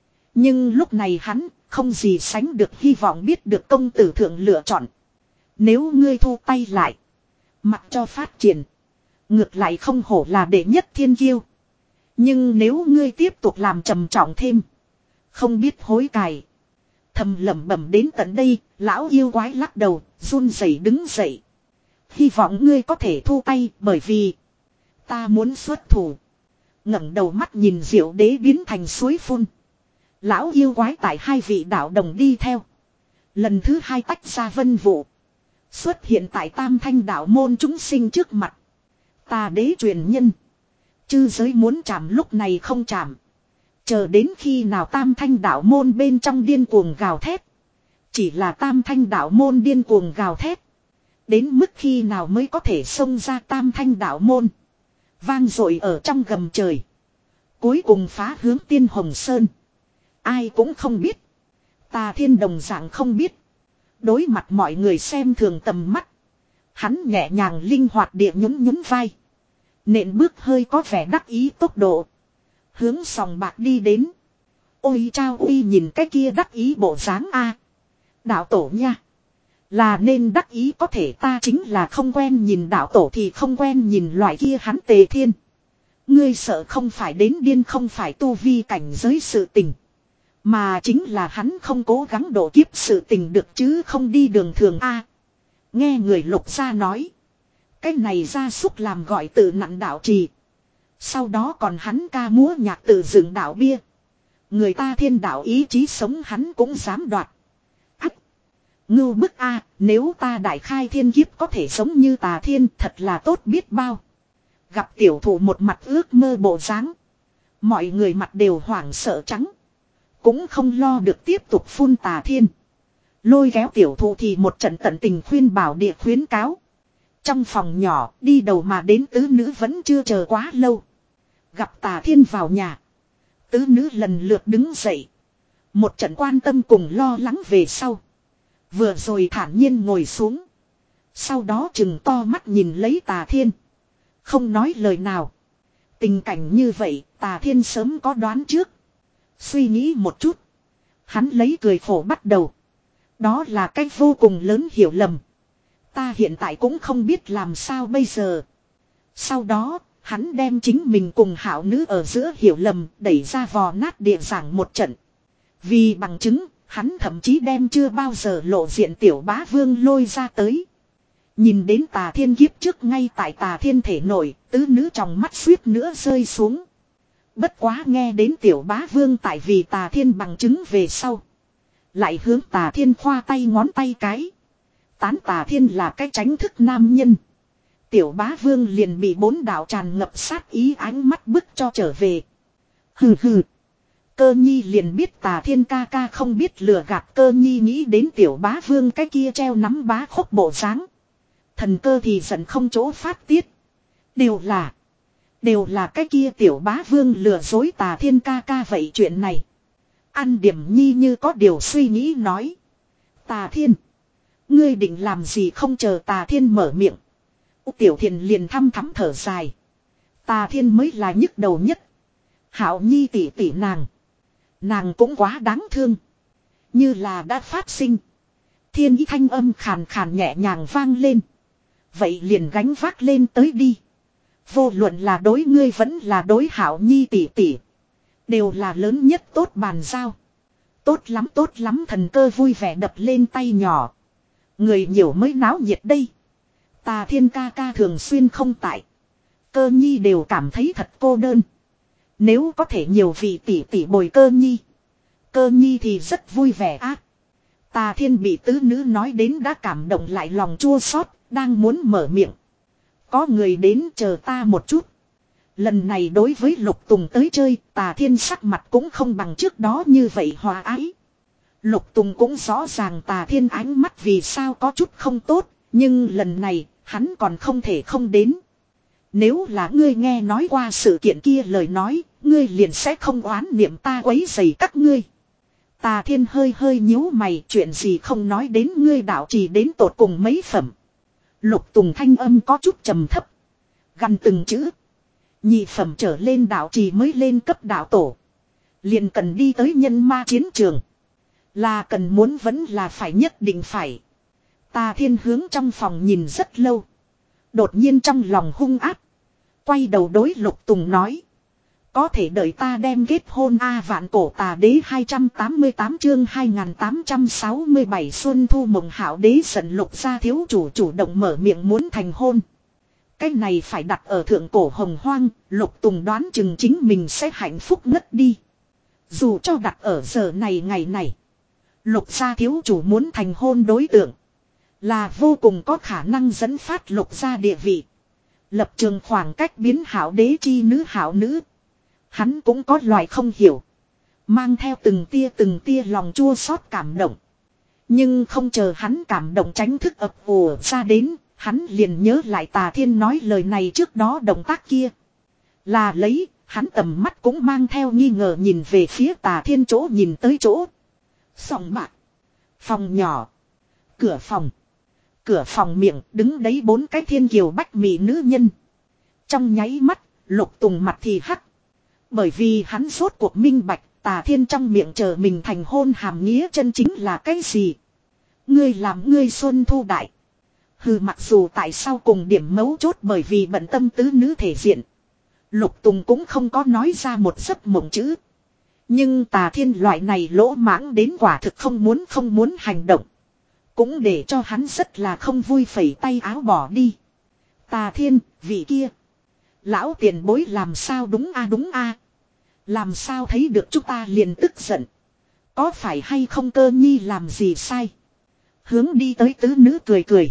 Nhưng lúc này hắn không gì sánh được hy vọng biết được công tử thượng lựa chọn. Nếu ngươi thu tay lại. Mặc cho phát triển. Ngược lại không hổ là đệ nhất thiên kiêu. Nhưng nếu ngươi tiếp tục làm trầm trọng thêm. Không biết hối cải. Thầm lẩm bẩm đến tận đây. Lão yêu quái lắc đầu. Run rẩy đứng dậy. Hy vọng ngươi có thể thu tay. Bởi vì ta muốn xuất thủ. Ngẩng đầu mắt nhìn diệu đế biến thành suối phun. Lão yêu quái tại hai vị đạo đồng đi theo. Lần thứ hai tách ra vân vụ. Xuất hiện tại tam thanh đạo môn chúng sinh trước mặt. Tà đế truyền nhân. Chư giới muốn chạm lúc này không chạm. Chờ đến khi nào tam thanh đạo môn bên trong điên cuồng gào thét. Chỉ là tam thanh đạo môn điên cuồng gào thét. Đến mức khi nào mới có thể xông ra tam thanh đạo môn. Vang dội ở trong gầm trời. Cuối cùng phá hướng tiên hồng sơn. Ai cũng không biết. Tà thiên đồng dạng không biết. Đối mặt mọi người xem thường tầm mắt. Hắn nhẹ nhàng linh hoạt địa nhún nhún vai. Nện bước hơi có vẻ đắc ý tốc độ. Hướng sòng bạc đi đến. Ôi chao uy nhìn cái kia đắc ý bộ dáng a. Đạo tổ nha. Là nên đắc ý có thể ta chính là không quen nhìn đạo tổ thì không quen nhìn loại kia hắn Tề Thiên. Ngươi sợ không phải đến điên không phải tu vi cảnh giới sự tình. Mà chính là hắn không cố gắng độ kiếp sự tình được chứ không đi đường thường a. Nghe người Lục gia nói. Cái này gia súc làm gọi tự nặng đạo trì. Sau đó còn hắn ca múa nhạc tự dựng đạo bia. Người ta thiên đạo ý chí sống hắn cũng dám đoạt. Ách! Ngưu bức a, nếu ta đại khai thiên kiếp có thể sống như Tà Thiên thật là tốt biết bao. Gặp tiểu thủ một mặt ước mơ bộ dáng. Mọi người mặt đều hoảng sợ trắng. Cũng không lo được tiếp tục phun Tà Thiên. Lôi kéo tiểu thủ thì một trận tận tình khuyên bảo địa khuyến cáo. Trong phòng nhỏ đi đầu mà đến tứ nữ vẫn chưa chờ quá lâu. Gặp Tà Thiên vào nhà. Tứ nữ lần lượt đứng dậy. Một trận quan tâm cùng lo lắng về sau. Vừa rồi thản nhiên ngồi xuống. Sau đó chừng to mắt nhìn lấy Tà Thiên. Không nói lời nào. Tình cảnh như vậy Tà Thiên sớm có đoán trước. Suy nghĩ một chút. Hắn lấy cười khổ bắt đầu. Đó là cách vô cùng lớn hiểu lầm. Ta hiện tại cũng không biết làm sao bây giờ. Sau đó, hắn đem chính mình cùng hảo nữ ở giữa hiểu lầm đẩy ra vò nát địa giảng một trận. Vì bằng chứng, hắn thậm chí đem chưa bao giờ lộ diện tiểu bá vương lôi ra tới. Nhìn đến Tà Thiên kiếp trước ngay tại Tà Thiên thể nổi, tứ nữ trong mắt suýt nữa rơi xuống. Bất quá nghe đến tiểu bá vương tại vì Tà Thiên bằng chứng về sau. Lại hướng Tà Thiên khoa tay ngón tay cái. Tán Tà Thiên là cái tránh thức nam nhân. Tiểu bá vương liền bị bốn đạo tràn ngập sát ý ánh mắt bức cho trở về. Hừ hừ. Cơ nhi liền biết Tà Thiên ca ca không biết lừa gạt. Cơ nhi nghĩ đến tiểu bá vương cái kia treo nắm bá khốc bộ dáng. Thần cơ thì giận không chỗ phát tiết. Đều là. Đều là cái kia tiểu bá vương lừa dối Tà Thiên ca ca vậy chuyện này. Ăn điểm nhi như có điều suy nghĩ nói. Tà Thiên. Ngươi định làm gì không chờ Tà Thiên mở miệng. Tiểu Thiền liền thăm thắm thở dài. Tà Thiên mới là nhức đầu nhất. Hảo Nhi tỷ tỷ nàng. Nàng cũng quá đáng thương. Như là đã phát sinh. Thiên ý thanh âm khàn khàn nhẹ nhàng vang lên. Vậy liền gánh vác lên tới đi. Vô luận là đối ngươi vẫn là đối Hảo Nhi tỷ tỷ. Đều là lớn nhất tốt bàn giao. Tốt lắm tốt lắm, thần cơ vui vẻ đập lên tay nhỏ. Người nhiều mới náo nhiệt đây. Tà Thiên ca ca thường xuyên không tại. Cơ nhi đều cảm thấy thật cô đơn. Nếu có thể nhiều vị tỷ tỷ bồi cơ nhi. Cơ nhi thì rất vui vẻ ác. Tà Thiên bị tứ nữ nói đến đã cảm động lại lòng chua xót, đang muốn mở miệng. Có người đến, chờ ta một chút. Lần này đối với Lục Tùng tới chơi, Tà Thiên sắc mặt cũng không bằng trước đó như vậy hòa ái. Lục Tùng cũng rõ ràng Tà Thiên ánh mắt vì sao có chút không tốt, nhưng lần này hắn còn không thể không đến. Nếu là ngươi nghe nói qua sự kiện kia lời nói, ngươi liền sẽ không oán niệm ta quấy rầy các ngươi. Tà Thiên hơi hơi nhíu mày, chuyện gì không nói đến ngươi đạo trì đến tột cùng mấy phẩm. Lục Tùng thanh âm có chút trầm thấp, gần từng chữ. Nhị phẩm trở lên đạo trì mới lên cấp đạo tổ, liền cần đi tới nhân ma chiến trường. Là cần muốn vẫn là phải, nhất định phải. Tà Thiên hướng trong phòng nhìn rất lâu. Đột nhiên trong lòng hung ác. Quay đầu đối Lục Tùng nói. Có thể đợi ta đem kết hôn A vạn cổ tà đế hai trăm tám mươi tám chương hai nghìn tám trăm sáu mươi bảy xuân thu mộng hảo đế giận Lục gia thiếu chủ chủ động mở miệng muốn thành hôn. Cái này phải đặt ở thượng cổ hồng hoang, Lục Tùng đoán chừng chính mình sẽ hạnh phúc ngất đi. Dù cho đặt ở giờ này ngày này, Lục gia thiếu chủ muốn thành hôn đối tượng là vô cùng có khả năng dẫn phát Lục gia địa vị, lập trường khoảng cách biến hảo đế chi nữ hảo nữ. Hắn cũng có loại không hiểu, mang theo từng tia từng tia lòng chua xót cảm động. Nhưng không chờ hắn cảm động tránh thức ập ùa ra đến, hắn liền nhớ lại Tà Thiên nói lời này trước đó động tác kia. Là lấy, hắn tầm mắt cũng mang theo nghi ngờ nhìn về phía Tà Thiên chỗ nhìn tới chỗ. Sòng bạc. Phòng nhỏ. Cửa phòng. Cửa phòng miệng đứng đấy bốn cái thiên kiều bách mỹ nữ nhân. Trong nháy mắt, Lục Tùng mặt thì hắc. Bởi vì hắn rốt cuộc minh bạch, Tà Thiên trong miệng chờ mình thành hôn hàm nghĩa chân chính là cái gì. Ngươi làm ngươi xuân thu đại. Hừ, mặc dù tại sao cùng điểm mấu chốt bởi vì bận tâm tứ nữ thể diện, Lục Tùng cũng không có nói ra một giấc mộng chữ. Nhưng Tà Thiên loại này lỗ mãng đến quả thực không muốn không muốn hành động, cũng để cho hắn rất là không vui, phẩy tay áo bỏ đi. Tà Thiên, vị kia lão tiền bối làm sao đúng a đúng a làm sao thấy được chúng ta liền tức giận. Có phải hay không Cơ nhi làm gì sai? Hướng đi tới tứ nữ cười cười.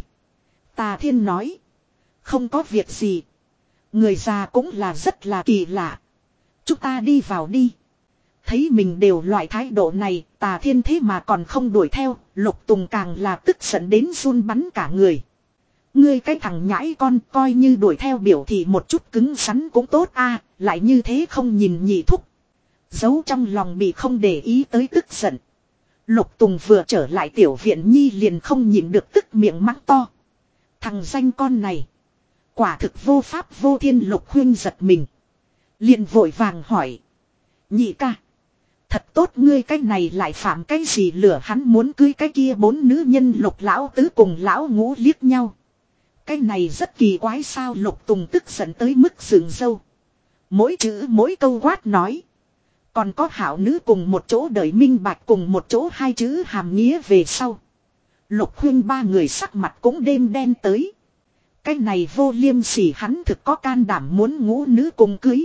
Tà Thiên nói. Không có việc gì. Người già cũng là rất là kỳ lạ. Chúng ta đi vào đi. Thấy mình đều loại thái độ này, Tà Thiên thế mà còn không đuổi theo, Lục Tùng càng là tức giận đến run bắn cả người. Ngươi cái thằng nhãi con, coi như đuổi theo biểu thị một chút cứng rắn cũng tốt a, lại như thế không nhìn nhị thúc. Giấu trong lòng bị không để ý tới tức giận, Lục Tùng vừa trở lại tiểu viện nhi liền không nhịn được tức miệng mắng to. Thằng danh con này, quả thực vô pháp vô thiên. Lục Huyên giật mình, liền vội vàng hỏi. Nhị ca, thật tốt, ngươi cái này lại phạm cái gì lửa? Hắn muốn cưới cái kia bốn nữ nhân. Lục lão tứ cùng lão ngũ liếc nhau. Cái này rất kỳ quái sao? Lục Tùng tức giận tới mức sừng râu, mỗi chữ mỗi câu quát nói. Còn có hảo nữ cùng một chỗ đợi minh bạch cùng một chỗ hai chữ hàm nghĩa về sau, Lục Huyên ba người sắc mặt cũng đêm đen tới. Cái này vô liêm sỉ, hắn thực có can đảm muốn ngũ nữ cùng cưới.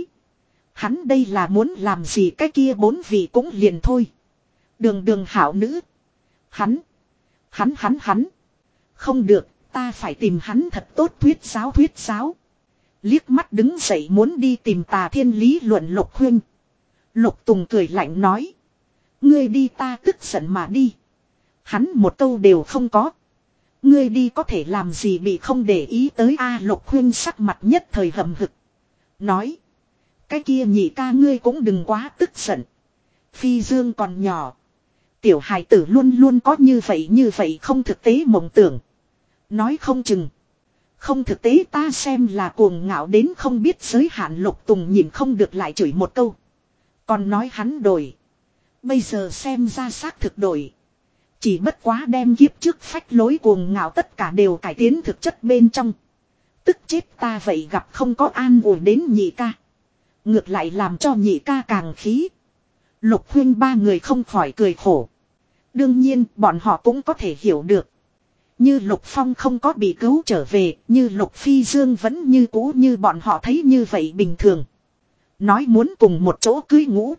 Hắn đây là muốn làm gì? Cái kia bốn vị cũng liền thôi, đường đường hảo nữ. Hắn, hắn hắn hắn. Không được, ta phải tìm hắn thật tốt thuyết giáo thuyết giáo. Liếc mắt đứng dậy muốn đi tìm Tà Thiên lý luận Lục Huyên. Lục Tùng cười lạnh nói. Ngươi đi, ta tức giận mà đi. Hắn một câu đều không có. Ngươi đi có thể làm gì bị không để ý tới a? À, Lục Huyên sắc mặt nhất thời hầm hực. Nói. Cái kia nhị ca ngươi cũng đừng quá tức giận. Phi Dương còn nhỏ. Tiểu hài tử luôn luôn có như vậy như vậy không thực tế mộng tưởng. Nói không chừng không thực tế, ta xem là cuồng ngạo đến không biết giới hạn. Lục Tùng nhìn không được lại chửi một câu. Còn nói hắn đổi. Bây giờ xem ra xác thực đổi. Chỉ bất quá đem kiếp trước phách lối cuồng ngạo tất cả đều cải tiến thực chất bên trong. Tức chết ta vậy, gặp không có an ủi đến nhị ca, ngược lại làm cho nhị ca càng khí. Lục huynh ba người không khỏi cười khổ. Đương nhiên bọn họ cũng có thể hiểu được. Như Lục Phong không có bị cứu trở về, như Lục Phi Dương vẫn như cũ như bọn họ thấy như vậy bình thường. Nói muốn cùng một chỗ cưới ngũ.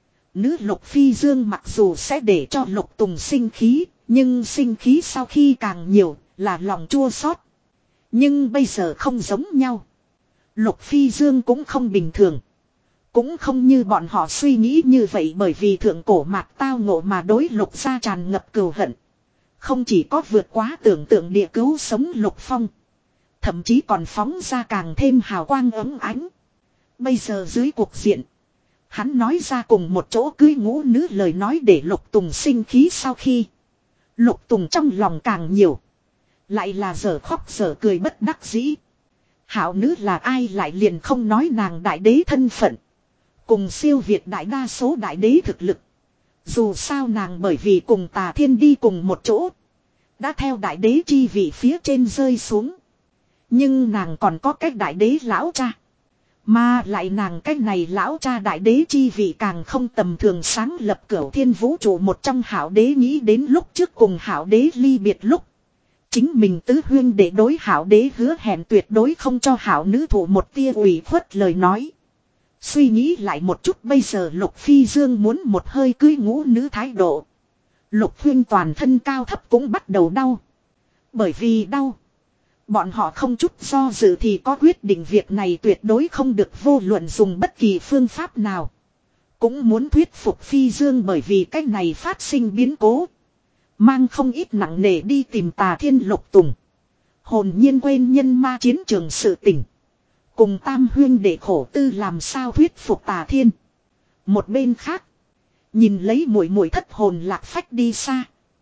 Nữ Lục Phi Dương mặc dù sẽ để cho Lục Tùng sinh khí, nhưng sinh khí sau khi càng nhiều là lòng chua xót. Nhưng bây giờ không giống nhau. Lục Phi Dương cũng không bình thường. Cũng không như bọn họ suy nghĩ như vậy, bởi vì thượng cổ mạc tao ngộ mà đối Lục gia tràn ngập cừu hận. Không chỉ có vượt quá tưởng tượng địa cứu sống Lục Phong, thậm chí còn phóng ra càng thêm hào quang ấm ánh. Bây giờ dưới cuộc diện, hắn nói ra cùng một chỗ cưới ngũ nữ lời nói để Lục Tùng sinh khí, sau khi Lục Tùng trong lòng càng nhiều, lại là giở khóc giở cười bất đắc dĩ. Hảo nữ là ai lại liền không nói nàng đại đế thân phận, cùng siêu việt đại đa số đại đế thực lực. Dù sao nàng bởi vì cùng Tà Thiên đi cùng một chỗ, đã theo đại đế chi vị phía trên rơi xuống. Nhưng nàng còn có cái đại đế lão cha. Mà lại nàng cái này lão cha đại đế chi vị càng không tầm thường, sáng lập cửu thiên vũ trụ một trong hảo đế. Nghĩ đến lúc trước cùng hảo đế ly biệt lúc, chính mình tứ huyên để đối hảo đế hứa hẹn tuyệt đối không cho hảo nữ thụ một tia ủy khuất lời nói. Suy nghĩ lại một chút, bây giờ Lục Phi Dương muốn một hơi cưới ngũ nữ thái độ, Lục huyên toàn thân cao thấp cũng bắt đầu đau. Bởi vì đau, bọn họ không chút do dự thì có quyết định việc này tuyệt đối không được, vô luận dùng bất kỳ phương pháp nào cũng muốn thuyết phục Phi Dương, bởi vì cái này phát sinh biến cố, mang không ít nặng nề đi tìm Tà Thiên. Lục Tùng hồn nhiên quên nhân ma chiến trường sự tình, cùng tam huyên để khổ tư làm sao thuyết phục Tà Thiên. Một bên khác, nhìn lấy muội muội thất hồn lạc phách đi xa,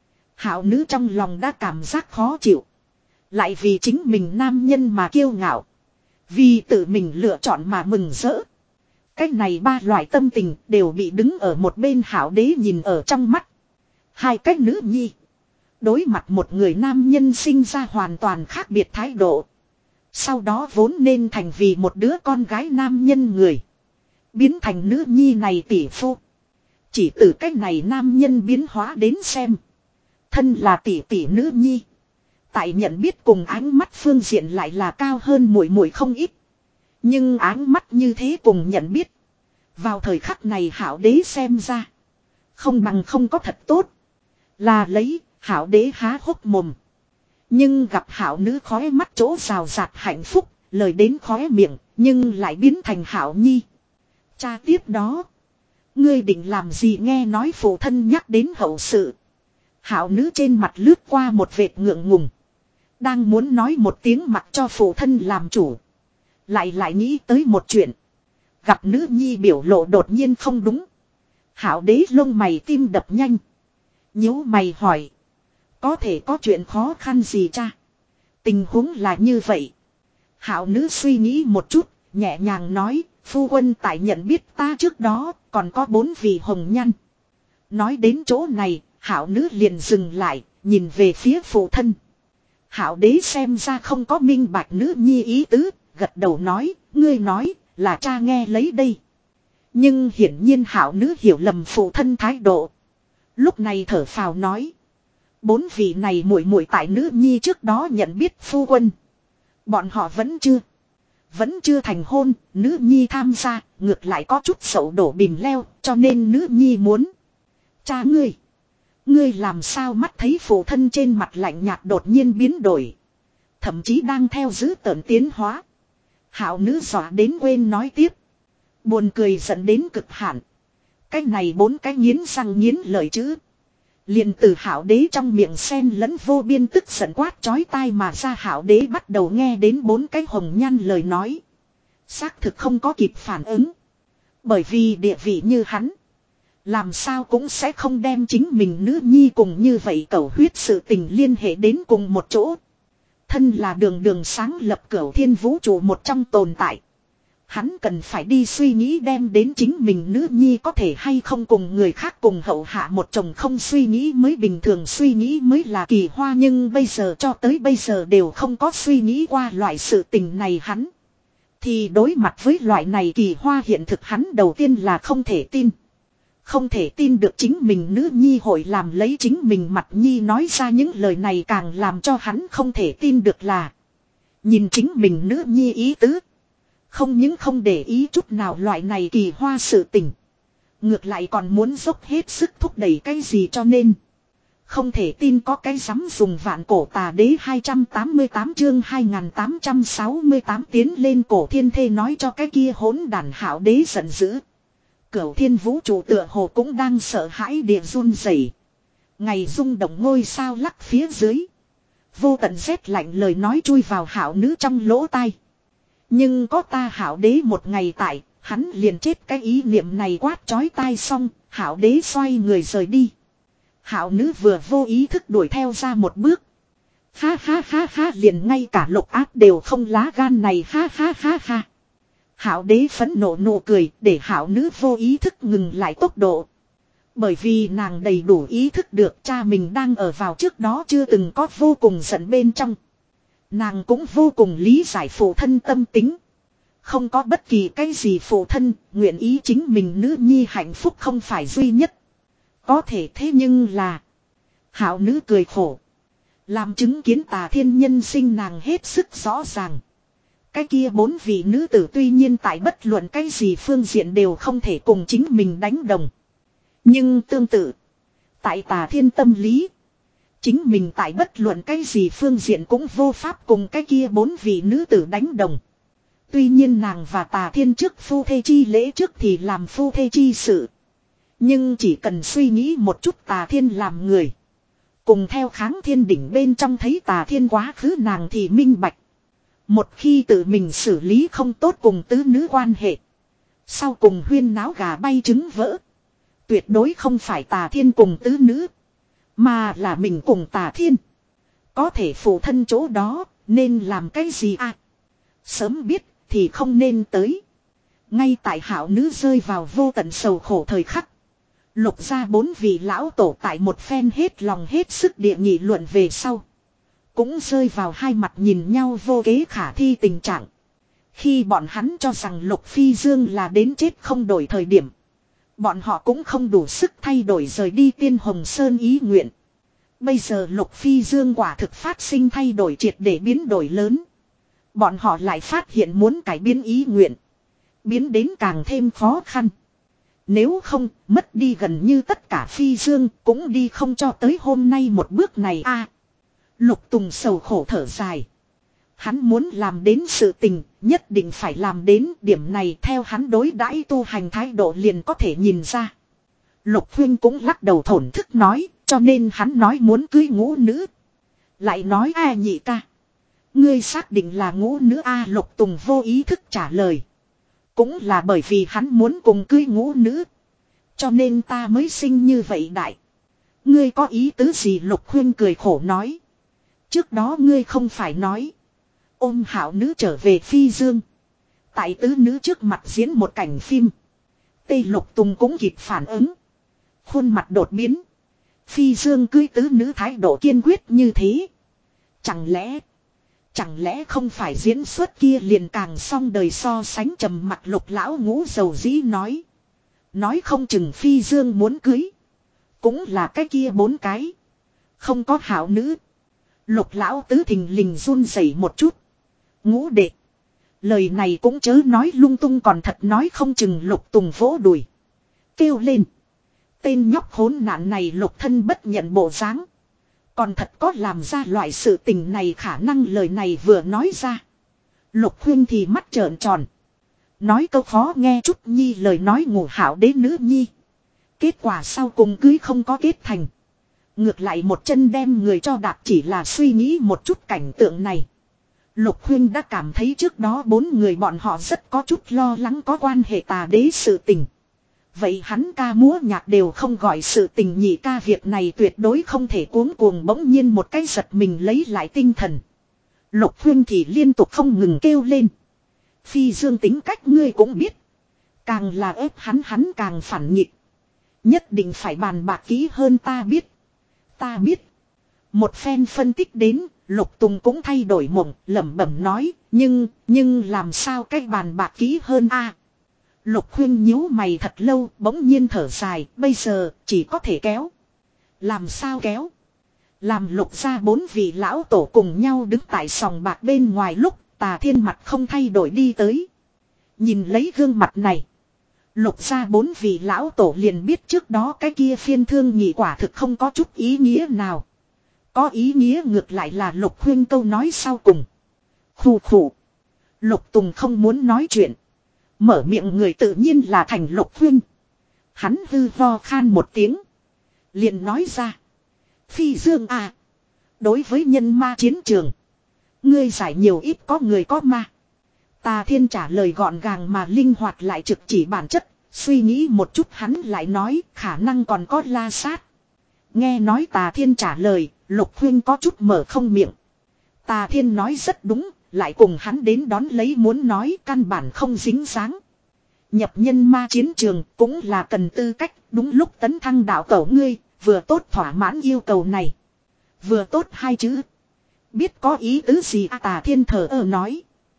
hảo nữ trong lòng đã cảm giác khó chịu. Lại vì chính mình nam nhân mà kiêu ngạo, vì tự mình lựa chọn mà mừng rỡ. Cái này ba loại tâm tình đều bị đứng ở một bên hảo đế nhìn ở trong mắt. Hai cách nữ nhi, đối mặt một người nam nhân sinh ra hoàn toàn khác biệt thái độ. Sau đó vốn nên thành vì một đứa con gái nam nhân người, biến thành nữ nhi này tỷ phu. Chỉ từ cách này nam nhân biến hóa đến xem, thân là tỷ tỷ nữ nhi, tại nhận biết cùng ánh mắt phương diện lại là cao hơn muội muội không ít. Nhưng ánh mắt như thế cùng nhận biết, vào thời khắc này hảo đế xem ra, không bằng không có thật tốt. Là lấy, hảo đế há hốc mồm. Nhưng gặp hảo nữ khóe mắt chỗ rào rạt hạnh phúc, lời đến khóe miệng, nhưng lại biến thành hảo nhi. Cha tiếp đó, ngươi định làm gì? Nghe nói phụ thân nhắc đến hậu sự, hảo nữ trên mặt lướt qua một vệt ngượng ngùng. Đang muốn nói một tiếng mặc cho phụ thân làm chủ, lại lại nghĩ tới một chuyện. Gặp nữ nhi biểu lộ đột nhiên không đúng, hảo đế lông mày tim đập nhanh, nhíu mày hỏi, có thể có chuyện khó khăn gì cha? Tình huống là như vậy. Hảo nữ suy nghĩ một chút, nhẹ nhàng nói, phu quân tại nhận biết ta trước đó còn có bốn vị hồng nhan. Nói đến chỗ này, hảo nữ liền dừng lại, nhìn về phía phụ thân. Hảo đế xem ra không có minh bạch nữ nhi ý tứ, gật đầu nói, ngươi nói là cha nghe lấy đây. Nhưng hiển nhiên hảo nữ hiểu lầm phụ thân thái độ. Lúc này thở phào nói, bốn vị này muội muội tại nữ nhi trước đó nhận biết phu quân, bọn họ vẫn chưa vẫn chưa thành hôn. Nữ nhi tham gia ngược lại có chút sầu đổ bìm leo, cho nên nữ nhi muốn. Cha ngươi, ngươi làm sao? Mắt thấy phụ thân trên mặt lạnh nhạt đột nhiên biến đổi, thậm chí đang theo dữ tợn tiến hóa. Hảo nữ dọa đến quên nói tiếp, buồn cười dẫn đến cực hạn. Cái này bốn cái nghiến răng nghiến lợi chữ, liền từ hảo đế trong miệng xen lẫn vô biên tức giận quát chói tai mà ra. Hảo đế bắt đầu nghe đến bốn cái hồng nhan lời nói, xác thực không có kịp phản ứng. Bởi vì địa vị như hắn, làm sao cũng sẽ không đem chính mình nữ nhi cùng như vậy cẩu huyết sự tình liên hệ đến cùng một chỗ. Thân là đường đường sáng lập cửu thiên vũ trụ một trong tồn tại, hắn cần phải đi suy nghĩ đem đến chính mình nữ nhi có thể hay không cùng người khác cùng hậu hạ một chồng. Không suy nghĩ mới bình thường, suy nghĩ mới là kỳ hoa. Nhưng bây giờ cho tới bây giờ đều không có suy nghĩ qua loại sự tình này. Hắn thì đối mặt với loại này kỳ hoa hiện thực, hắn đầu tiên là không thể tin. Không thể tin được chính mình nữ nhi hội làm lấy chính mình mặt nhi nói ra những lời này, càng làm cho hắn không thể tin được là. Nhìn chính mình nữ nhi ý tứ. Không những không để ý chút nào loại này kỳ hoa sự tình. Ngược lại còn muốn dốc hết sức thúc đẩy cái gì, cho nên. Không thể tin có cái dám dùng vạn cổ tà đế. Hai trăm tám mươi tám chương hai nghìn tám trăm sáu mươi tám tiến lên cổ thiên thê nói cho cái kia hỗn đàn Hạo đế giận dữ. Cửu thiên vũ trụ tựa hồ cũng đang sợ hãi địa run rẩy. Ngày rung động ngôi sao lắc phía dưới. Vô tận rét lạnh lời nói chui vào Hạo nữ trong lỗ tai. Nhưng có ta Hạo đế một ngày tại, hắn liền chết. Cái ý niệm này quát chói tai xong, Hạo đế xoay người rời đi. Hạo nữ vừa vô ý thức đuổi theo ra một bước. Ha ha ha ha, liền ngay cả Lục Áp đều không lá gan này, ha ha ha ha. Hạo đế phẫn nộ nụ cười, để Hạo nữ vô ý thức ngừng lại tốc độ. Bởi vì nàng đầy đủ ý thức được cha mình đang ở vào trước đó chưa từng có vô cùng giận bên trong. Nàng cũng vô cùng lý giải phụ thân tâm tính. Không có bất kỳ cái gì phụ thân nguyện ý chính mình nữ nhi hạnh phúc không phải duy nhất. Có thể thế nhưng là. Hạo nữ cười khổ. Làm chứng kiến Tà Thiên nhân sinh nàng hết sức rõ ràng. Cái kia bốn vị nữ tử tuy nhiên tại bất luận cái gì phương diện đều không thể cùng chính mình đánh đồng. Nhưng tương tự. Tại Tà Thiên tâm lý. Chính mình tại bất luận cái gì phương diện cũng vô pháp cùng cái kia bốn vị nữ tử đánh đồng. Tuy nhiên nàng và Tà Thiên trước phu thê chi lễ trước thì làm phu thê chi sự. Nhưng chỉ cần suy nghĩ một chút Tà Thiên làm người. Cùng theo Kháng Thiên đỉnh bên trong thấy Tà Thiên quá khứ nàng thì minh bạch. Một khi tự mình xử lý không tốt cùng tứ nữ quan hệ. Sau cùng huyên náo gà bay trứng vỡ. Tuyệt đối không phải Tà Thiên cùng tứ nữ. Mà là mình cùng Tà Thiên. Có thể phụ thân chỗ đó nên làm cái gì à? Sớm biết thì không nên tới. Ngay tại Hạo nữ rơi vào vô tận sầu khổ thời khắc. Lục ra bốn vị lão tổ tại một phen hết lòng hết sức địa nghị luận về sau. Cũng rơi vào hai mặt nhìn nhau vô kế khả thi tình trạng. Khi bọn hắn cho rằng Lục Phi Dương là đến chết không đổi thời điểm. Bọn họ cũng không đủ sức thay đổi rời đi Tiên Hồng Sơn ý nguyện. Bây giờ Lục Phi Dương quả thực phát sinh thay đổi triệt để biến đổi lớn. Bọn họ lại phát hiện muốn cải biến ý nguyện. Biến đến càng thêm khó khăn. Nếu không, mất đi gần như tất cả Phi Dương cũng đi không cho tới hôm nay một bước này a. À, Lục Tùng sầu khổ thở dài. Hắn muốn làm đến sự tình, nhất định phải làm đến điểm này theo hắn đối đãi tu hành thái độ liền có thể nhìn ra. Lục Huyên cũng lắc đầu thổn thức nói, cho nên hắn nói muốn cưới ngũ nữ. Lại nói a nhị ca. Ngươi xác định là ngũ nữ a? Lục Tùng vô ý thức trả lời. Cũng là bởi vì hắn muốn cùng cưới ngũ nữ. Cho nên ta mới sinh như vậy đại. Ngươi có ý tứ gì? Lục Huyên cười khổ nói. Trước đó ngươi không phải nói. Ôm Hạo nữ trở về Phi Dương. Tại tứ nữ trước mặt diễn một cảnh phim. Tây Lục Tùng cũng kịp phản ứng. Khuôn mặt đột biến. Phi Dương cưới tứ nữ thái độ kiên quyết như thế. Chẳng lẽ. Chẳng lẽ không phải diễn xuất kia liền càng xong đời so sánh trầm mặt Lục lão ngũ dầu dĩ nói. Nói không chừng Phi Dương muốn cưới. Cũng là cái kia bốn cái. Không có Hạo nữ. Lục lão tứ thình lình run rẩy một chút. Ngũ đệ. Lời này cũng chớ nói lung tung, còn thật nói không chừng. Lục Tùng vỗ đùi. Kêu lên. Tên nhóc hỗn nạn này Lục thân bất nhận bộ dáng. Còn thật có làm ra loại sự tình này khả năng. Lời này vừa nói ra. Lục Huyên thì mắt trợn tròn. Nói câu khó nghe chút nhi lời nói ngủ Hạo đế nữ nhi. Kết quả sau cùng cưới không có kết thành. Ngược lại một chân đem người cho đạp. Chỉ là suy nghĩ một chút cảnh tượng này. Lục Huyên đã cảm thấy trước đó bốn người bọn họ rất có chút lo lắng có quan hệ Tà đế sự tình. Vậy hắn ca múa nhạc đều không gọi sự tình nhị ca, việc này tuyệt đối không thể cuống cuồng. Bỗng nhiên một cái giật mình lấy lại tinh thần. Lục Huyên thì liên tục không ngừng kêu lên. Phi Dương tính cách ngươi cũng biết. Càng là ép hắn hắn càng phản nghịch. Nhất định phải bàn bạc kỹ hơn. Ta biết. Ta biết. Một phen phân tích đến, Lục Tùng cũng thay đổi mộng, lẩm bẩm nói, nhưng, nhưng làm sao cách bàn bạc kỹ hơn a? Lục Khuyên nhíu mày thật lâu, bỗng nhiên thở dài, bây giờ chỉ có thể kéo. Làm sao kéo? Làm Lục gia bốn vị lão tổ cùng nhau đứng tại sòng bạc bên ngoài lúc Tà Thiên mặt không thay đổi đi tới. Nhìn lấy gương mặt này, Lục gia bốn vị lão tổ liền biết trước đó cái kia phiên thương nhị quả thực không có chút ý nghĩa nào. Có ý nghĩa ngược lại là Lục Khuyên câu nói sau cùng. Khù khù. Lục Tùng không muốn nói chuyện. Mở miệng người tự nhiên là thành Lục Khuyên. Hắn hư ho khan một tiếng. Liền nói ra. Phi Dương à. Đối với nhân ma chiến trường. Ngươi giải nhiều ít có người có ma. Tà Thiên trả lời gọn gàng mà linh hoạt lại trực chỉ bản chất. Suy nghĩ một chút hắn lại nói khả năng còn có La Sát. Nghe nói Tà Thiên trả lời, Lục Khuyên có chút mở không miệng. Tà Thiên nói rất đúng, lại cùng hắn đến đón lấy muốn nói căn bản không dính dáng. Nhập nhân ma chiến trường cũng là cần tư cách, đúng lúc tấn thăng đạo tổ ngươi, vừa tốt thỏa mãn yêu cầu này. Vừa tốt hai chữ. Biết có ý tứ gì à, Tà Thiên thở ơ nói.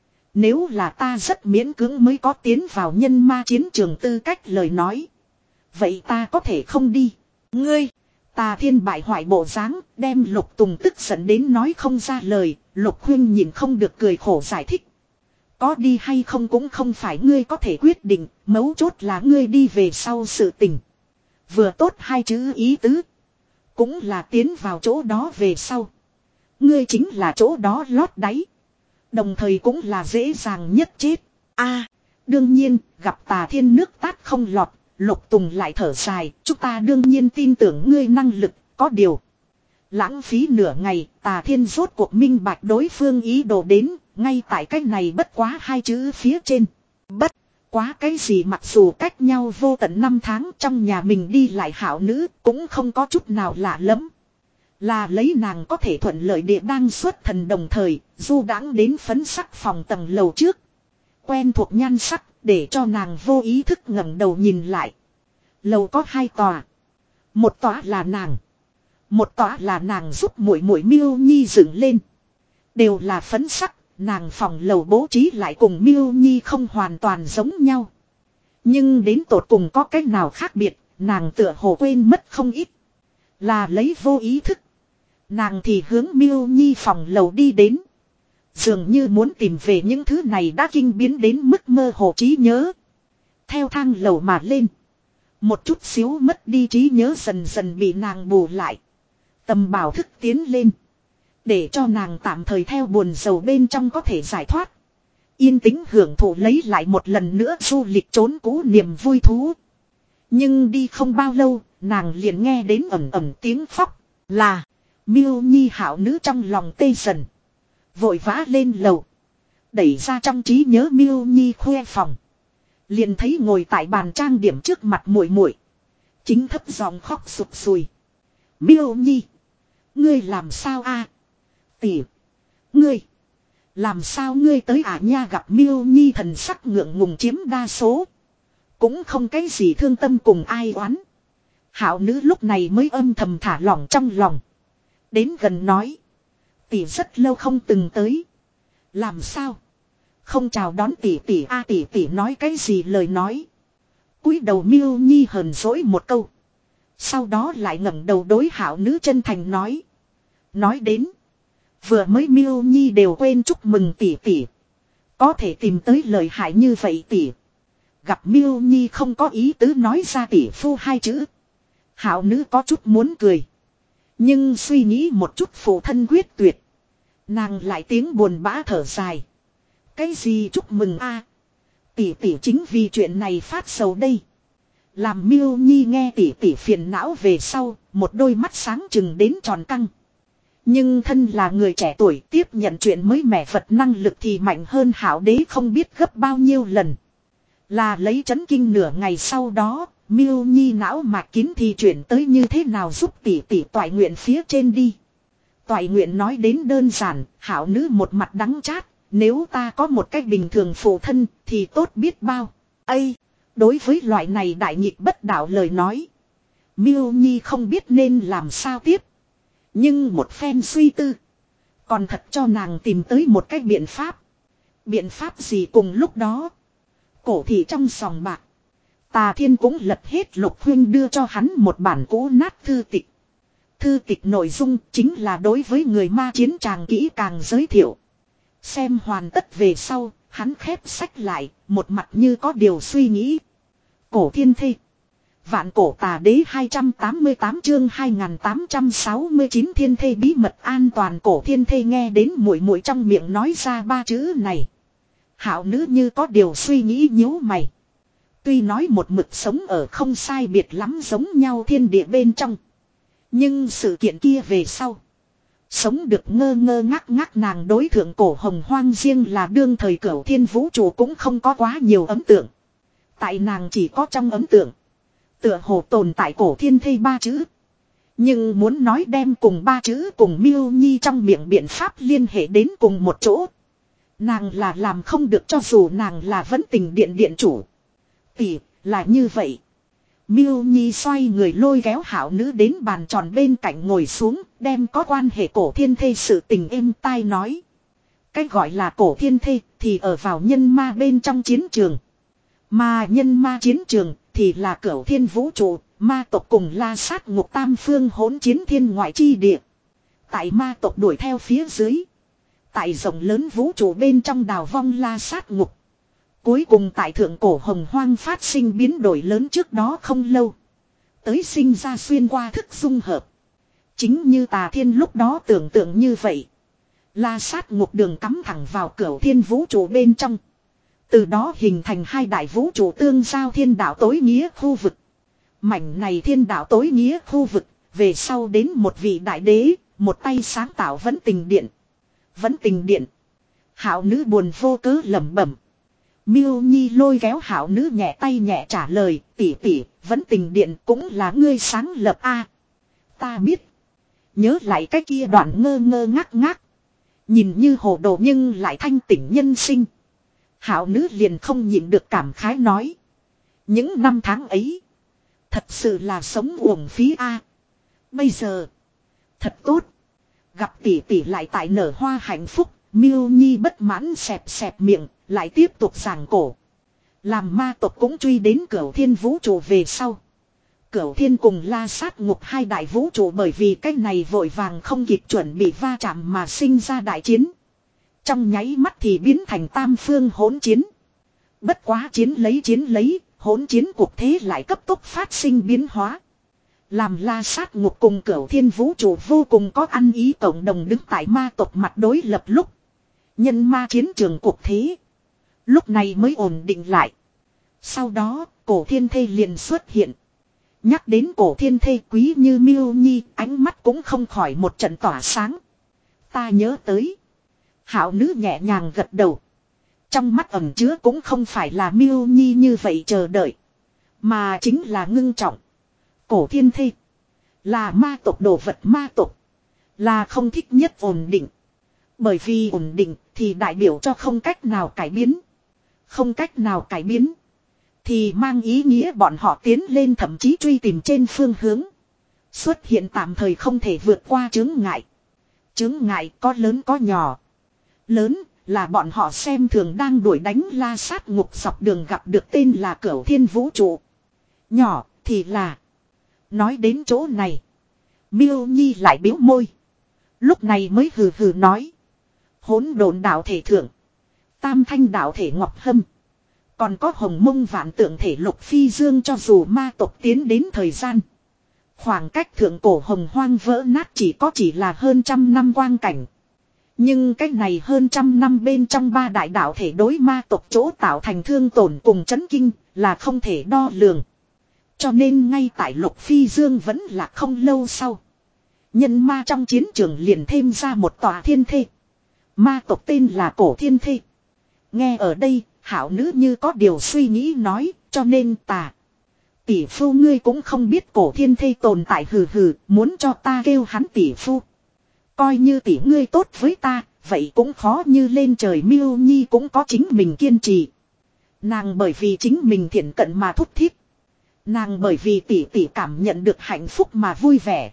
Nếu là ta rất miễn cưỡng mới có tiến vào nhân ma chiến trường tư cách lời nói. Vậy ta có thể không đi. Ngươi, Tà Thiên bại hoại bộ dáng, đem Lục Tùng tức giận đến nói không ra lời. Lục Khuyên nhìn không được cười khổ giải thích. Có đi hay không cũng không phải ngươi có thể quyết định, mấu chốt là ngươi đi về sau sự tình. Vừa tốt hai chữ ý tứ. Cũng là tiến vào chỗ đó về sau. Ngươi chính là chỗ đó lót đáy. Đồng thời cũng là dễ dàng nhất chết. A, đương nhiên, gặp Tà Thiên nước tát không lọt, Lục Tùng lại thở dài, chúng ta đương nhiên tin tưởng ngươi năng lực, có điều. Lãng phí nửa ngày, Tà Thiên rốt cuộc minh bạch đối phương ý đồ đến, ngay tại cái này bất quá hai chữ phía trên. Bất quá cái gì mặc dù cách nhau vô tận năm tháng trong nhà mình đi lại hảo nữ, cũng không có chút nào lạ lắm. Là lấy nàng có thể thuận lợi địa đang xuất thần đồng thời, du đãng đến phấn sắc phòng tầng lầu trước. Quen thuộc nhan sắc, để cho nàng vô ý thức ngẩng đầu nhìn lại. Lầu có hai tòa. Một tòa là nàng. Một tòa là nàng giúp muội muội Miêu Nhi dựng lên. Đều là phấn sắc, nàng phòng lầu bố trí lại cùng Miêu Nhi không hoàn toàn giống nhau. Nhưng đến tột cùng có cách nào khác biệt, nàng tựa hồ quên mất không ít. Là lấy vô ý thức. Nàng thì hướng Miêu Nhi phòng lầu đi đến. Dường như muốn tìm về những thứ này đã kinh biến đến mức mơ hồ trí nhớ. Theo thang lầu mà lên. Một chút xíu mất đi trí nhớ dần dần bị nàng bù lại. Tầm bảo thức tiến lên. Để cho nàng tạm thời theo buồn rầu bên trong có thể giải thoát. Yên tĩnh hưởng thụ lấy lại một lần nữa du lịch trốn cũ niềm vui thú. Nhưng đi không bao lâu, nàng liền nghe đến ẩm ẩm tiếng khóc. Là Miêu Nhi hảo nữ trong lòng tê dần. Vội vã lên lầu. Đẩy ra trong trí nhớ Miêu Nhi khoe phòng. Liền thấy ngồi tại bàn trang điểm trước mặt muội muội, chính thấp giọng khóc sụp sùi. Miêu Nhi, ngươi làm sao a? Tỷ, ngươi, làm sao ngươi tới à nha? Gặp Miêu Nhi thần sắc ngượng ngùng chiếm đa số. Cũng không cái gì thương tâm cùng ai oán. Hảo nữ lúc này mới âm thầm thả lỏng trong lòng. Đến gần nói. Tỷ rất lâu không từng tới. Làm sao? Không chào đón tỷ tỷ a? Tỷ tỷ nói cái gì lời nói? Cúi đầu Miêu Nhi hờn dỗi một câu. Sau đó lại ngẩng đầu đối hảo nữ chân thành nói. Nói đến. Vừa mới Miêu Nhi đều quên chúc mừng tỷ tỷ. Có thể tìm tới lời hại như vậy tỷ. Gặp Miêu Nhi không có ý tứ nói ra tỷ phu hai chữ. Hảo nữ có chút muốn cười. Nhưng suy nghĩ một chút phụ thân quyết tuyệt. Nàng lại tiếng buồn bã thở dài. Cái gì chúc mừng a? Tỷ tỷ chính vì chuyện này phát sầu đây. Làm Miêu Nhi nghe tỷ tỷ phiền não về sau, một đôi mắt sáng chừng đến tròn căng. Nhưng thân là người trẻ tuổi tiếp nhận chuyện mới mẻ vật năng lực thì mạnh hơn hảo đế không biết gấp bao nhiêu lần. Là lấy chấn kinh nửa ngày sau đó, Miêu Nhi não mạch kín thì chuyển tới như thế nào giúp tỷ tỷ toại nguyện phía trên đi. Toại nguyện nói đến đơn giản, hảo nữ một mặt đắng chát, nếu ta có một cách bình thường phụ thân thì tốt biết bao. Ây, đối với loại này đại nghịch bất đạo lời nói, Miêu Nhi không biết nên làm sao tiếp. Nhưng một phen suy tư, còn thật cho nàng tìm tới một cách biện pháp. Biện pháp gì cùng lúc đó? Cổ thị trong sòng bạc. Tà Thiên cũng lật hết Lục Huynh đưa cho hắn một bản cũ nát thư tịch. Thư tịch nội dung chính là đối với người ma chiến tràng kỹ càng giới thiệu. Xem hoàn tất về sau, hắn khép sách lại, một mặt như có điều suy nghĩ. Cổ thiên thê. Vạn cổ tà đế hai trăm tám mươi tám chương hai nghìn tám trăm sáu mươi chín thiên thê bí mật an toàn. Cổ thiên thê nghe đến muội muội trong miệng nói ra ba chữ này. Hạo nữ như có điều suy nghĩ nhíu mày. Tuy nói một mực sống ở không sai biệt lắm giống nhau thiên địa bên trong. Nhưng sự kiện kia về sau. Sống được ngơ ngơ ngác ngác, nàng đối thượng cổ hồng hoang riêng là đương thời cửu thiên vũ trụ cũng không có quá nhiều ấn tượng. Tại nàng chỉ có trong ấn tượng. Tựa hồ tồn tại cổ thiên thê ba chữ. Nhưng muốn nói đem cùng ba chữ cùng Miêu Nhi trong miệng biện pháp liên hệ đến cùng một chỗ. Nàng là làm không được, cho dù nàng là vẫn tình điện điện chủ. Tỷ, là như vậy. Miêu Nhi xoay người lôi kéo Hạo nữ đến bàn tròn bên cạnh ngồi xuống, đem có quan hệ cổ thiên thê sự tình êm tai nói. Cách gọi là cổ thiên thê thì ở vào nhân ma bên trong chiến trường. Mà nhân ma chiến trường thì là cửu thiên vũ trụ, ma tộc cùng La Sát Ngục tam phương hỗn chiến thiên ngoại chi địa. Tại ma tộc đuổi theo phía dưới. Tại rộng lớn vũ trụ bên trong đào vong La Sát Ngục. Cuối cùng tại thượng cổ hồng hoang phát sinh biến đổi lớn trước đó không lâu. Tới sinh ra xuyên qua thức dung hợp. Chính như Tà Thiên lúc đó tưởng tượng như vậy. La Sát Ngục đường cắm thẳng vào cửu thiên vũ trụ bên trong. Từ đó hình thành hai đại vũ trụ tương giao thiên đạo tối nghĩa khu vực. Mảnh này thiên đạo tối nghĩa khu vực, về sau đến một vị đại đế, một tay sáng tạo Vẫn Tình Điện. Vẫn Tình Điện. Hạo nữ buồn vô cớ lẩm bẩm. Miêu Nhi lôi kéo Hạo nữ nhẹ tay nhẹ trả lời, tỷ tỷ, Vẫn Tình Điện cũng là ngươi sáng lập a. Ta biết. Nhớ lại cái kia đoạn ngơ ngơ ngác ngác. Nhìn như hồ đồ nhưng lại thanh tỉnh nhân sinh. Hạo nữ liền không nhịn được cảm khái nói. Những năm tháng ấy. Thật sự là sống uổng phí a. Bây giờ. Thật tốt. Gặp tỷ tỷ lại tại nở hoa hạnh phúc. Miêu Nhi bất mãn xẹp xẹp miệng. Lại tiếp tục giảng cổ. Làm ma tộc cũng truy đến cửu thiên vũ trụ về sau. Cửu thiên cùng La Sát Ngục hai đại vũ trụ bởi vì cái này vội vàng không kịp chuẩn bị va chạm mà sinh ra đại chiến. Trong nháy mắt thì biến thành tam phương hỗn chiến. Bất quá chiến lấy chiến lấy, hỗn chiến cuộc thế lại cấp tốc phát sinh biến hóa. Làm La Sát Ngục cùng cửu thiên vũ trụ vô cùng có ăn ý cộng đồng đứng tại ma tộc mặt đối lập lúc. Nhân ma chiến trường cuộc thế. Lúc này mới ổn định lại. Sau đó, cổ thiên thê liền xuất hiện. Nhắc đến cổ thiên thê quý như Miêu Nhi, ánh mắt cũng không khỏi một trận tỏa sáng. Ta nhớ tới. Hạo nữ nhẹ nhàng gật đầu. Trong mắt ẩn chứa cũng không phải là Miêu Nhi như vậy chờ đợi. Mà chính là ngưng trọng. Cổ thiên thê. Là ma tộc đồ vật ma tộc. Là không thích nhất ổn định. Bởi vì ổn định thì đại biểu cho không cách nào cải biến. Không cách nào cải biến. Thì mang ý nghĩa bọn họ tiến lên thậm chí truy tìm trên phương hướng. Xuất hiện tạm thời không thể vượt qua chướng ngại. Chướng ngại có lớn có nhỏ. Lớn là bọn họ xem thường đang đuổi đánh La Sát Ngục dọc đường gặp được tên là Cửu Thiên Vũ Trụ. Nhỏ thì là. Nói đến chỗ này. Miêu Nhi lại biếu môi. Lúc này mới hừ hừ nói. Hỗn độn đạo thể thượng. Tam thanh đạo thể Ngọc Hâm. Còn có hồng mông vạn tượng thể Lục Phi Dương, cho dù ma tộc tiến đến thời gian. Khoảng cách thượng cổ hồng hoang vỡ nát chỉ có chỉ là hơn trăm năm quang cảnh. Nhưng cách này hơn trăm năm bên trong ba đại đạo thể đối ma tộc chỗ tạo thành thương tổn cùng chấn kinh là không thể đo lường. Cho nên ngay tại Lục Phi Dương vẫn là không lâu sau. Nhân ma trong chiến trường liền thêm ra một tòa thiên thê. Ma tộc tên là Cổ Thiên Thê. Nghe ở đây, Hạo nữ như có điều suy nghĩ nói, cho nên ta. Tỷ phu ngươi cũng không biết Cổ Thiên Thê tồn tại, hừ hừ, muốn cho ta kêu hắn tỷ phu. Coi như tỷ ngươi tốt với ta, vậy cũng khó như lên trời. Miêu Nhi cũng có chính mình kiên trì. Nàng bởi vì chính mình thiện cận mà thúc thiết. Nàng bởi vì tỷ tỷ cảm nhận được hạnh phúc mà vui vẻ.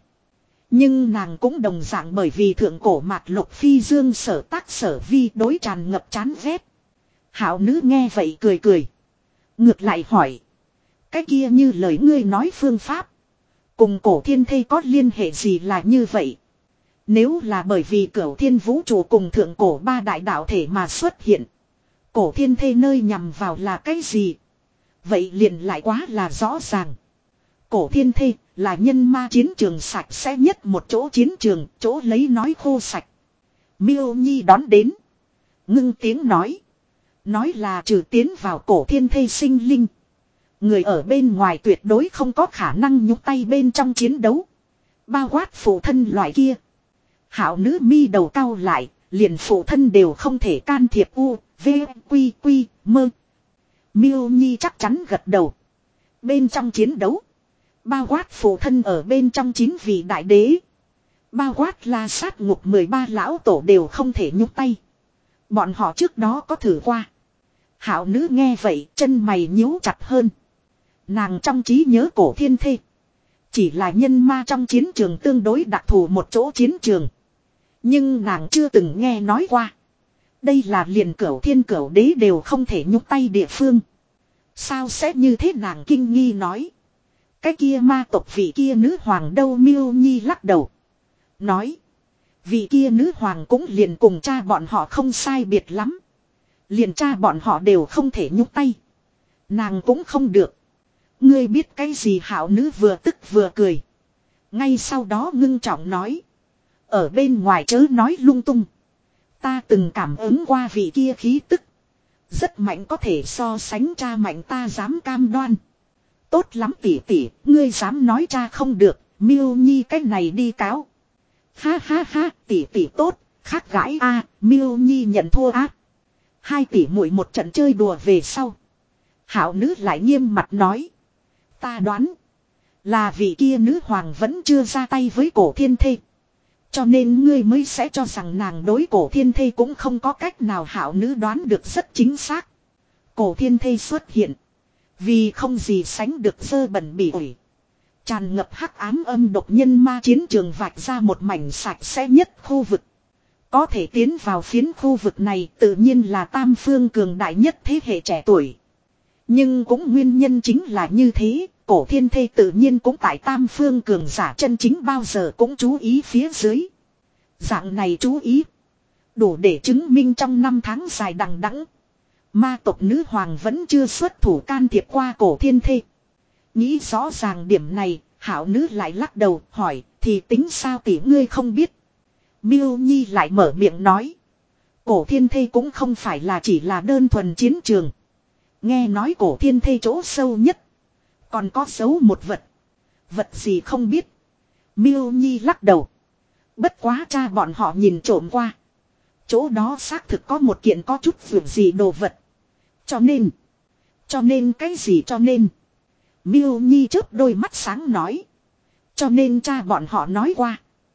Nhưng nàng cũng đồng dạng bởi vì thượng cổ mạt Lục Phi Dương sở tác sở vi đối tràn ngập chán ghét. Hạo nữ nghe vậy cười cười. Ngược lại hỏi. Cái kia như lời ngươi nói phương pháp. Cùng cổ thiên thê có liên hệ gì là như vậy? Nếu là bởi vì cửu thiên vũ trụ cùng thượng cổ ba đại đạo thể mà xuất hiện. Cổ thiên thê nơi nhằm vào là cái gì? Vậy liền lại quá là rõ ràng. Cổ thiên thê là nhân ma chiến trường sạch sẽ nhất một chỗ chiến trường, chỗ lấy nói khô sạch. Miêu Nhi đón đến. Ngưng tiếng nói. Nói là trừ tiến vào cổ thiên thê sinh linh. Người ở bên ngoài tuyệt đối không có khả năng nhúc tay bên trong chiến đấu. Bao quát phụ thân loại kia. Hảo nữ mi đầu cao lại, liền phụ thân đều không thể can thiệp u, v, quy, quy, mơ. Miêu Nhi chắc chắn gật đầu. Bên trong chiến đấu. Bao quát phụ thân ở bên trong chín vị đại đế. Bao quát la sát ngục mười ba lão tổ đều không thể nhúc tay. Bọn họ trước đó có thử qua. Hảo nữ nghe vậy chân mày nhíu chặt hơn. Nàng trong trí nhớ cổ thiên thê. Chỉ là nhân ma trong chiến trường tương đối đặc thù một chỗ chiến trường. Nhưng nàng chưa từng nghe nói qua. Đây là liền cửu thiên cửu đế đều không thể nhúc tay địa phương. Sao sẽ như thế nàng kinh nghi nói. Cái kia ma tộc vị kia nữ hoàng đâu Miêu Nhi lắc đầu. Nói. Vị kia nữ hoàng cũng liền cùng cha bọn họ không sai biệt lắm. Liền cha bọn họ đều không thể nhúc tay. Nàng cũng không được. Ngươi biết cái gì hảo nữ vừa tức vừa cười. Ngay sau đó ngưng trọng nói. Ở bên ngoài chớ nói lung tung. Ta từng cảm ứng qua vị kia khí tức. Rất mạnh có thể so sánh cha mạnh ta dám cam đoan. Tốt lắm tỷ tỷ, ngươi dám nói cha không được, Miêu Nhi cách này đi cáo. Ha ha ha, tỷ tỷ tốt, khác gãi a, à, Miêu Nhi nhận thua ác. Hai tỷ muội một trận chơi đùa về sau. Hảo nữ lại nghiêm mặt nói. Ta đoán. Là vị kia nữ hoàng vẫn chưa ra tay với cổ thiên thê. Cho nên ngươi mới sẽ cho rằng nàng đối cổ thiên thê cũng không có cách nào hảo nữ đoán được rất chính xác. Cổ thiên thê xuất hiện. Vì không gì sánh được dơ bẩn bỉ ổi. Tràn ngập hắc ám âm độc nhân ma chiến trường vạch ra một mảnh sạch sẽ nhất khu vực. Có thể tiến vào phiến khu vực này tự nhiên là tam phương cường đại nhất thế hệ trẻ tuổi. Nhưng cũng nguyên nhân chính là như thế, cổ thiên thê tự nhiên cũng tại tam phương cường giả chân chính bao giờ cũng chú ý phía dưới. Dạng này chú ý. Đủ để chứng minh trong năm tháng dài đằng đẵng ma tộc nữ hoàng vẫn chưa xuất thủ can thiệp qua cổ thiên thê. Nghĩ rõ ràng điểm này, hảo nữ lại lắc đầu hỏi, thì tính sao tỷ ngươi không biết. Miêu Nhi lại mở miệng nói. Cổ thiên thê cũng không phải là chỉ là đơn thuần chiến trường. Nghe nói cổ thiên thê chỗ sâu nhất. Còn có giấu một vật. Vật gì không biết. Miêu Nhi lắc đầu. Bất quá cha bọn họ nhìn trộm qua. Chỗ đó xác thực có một kiện có chút vượt gì đồ vật. Cho nên. Cho nên cái gì cho nên. Miêu Nhi chớp đôi mắt sáng nói. Cho nên cha bọn họ nói qua.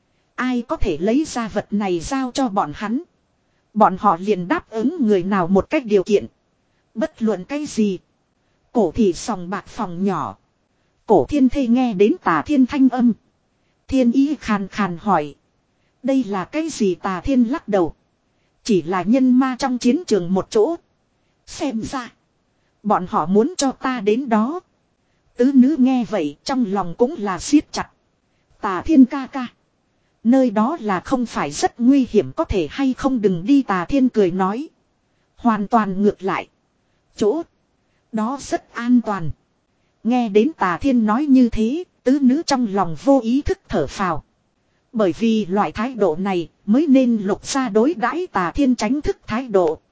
Ai có thể lấy ra vật này giao cho bọn hắn. Bọn họ liền đáp ứng người nào một cách điều kiện. Bất luận cái gì. Cổ thì sòng bạc phòng nhỏ. Cổ thiên thê nghe đến Tà Thiên thanh âm. Thiên ý khàn khàn hỏi. Đây là cái gì Tà Thiên lắc đầu. Chỉ là nhân ma trong chiến trường một chỗ. Xem ra. Bọn họ muốn cho ta đến đó. Tứ nữ nghe vậy trong lòng cũng là siết chặt. Tà Thiên ca ca. Nơi đó là không phải rất nguy hiểm có thể hay không đừng đi Tà Thiên cười nói. Hoàn toàn ngược lại. Chỗ. Đó rất an toàn. Nghe đến Tà Thiên nói như thế, tứ nữ trong lòng vô ý thức thở phào. Bởi vì loại thái độ này mới nên lục ra đối đãi Tà Thiên tránh thức thái độ.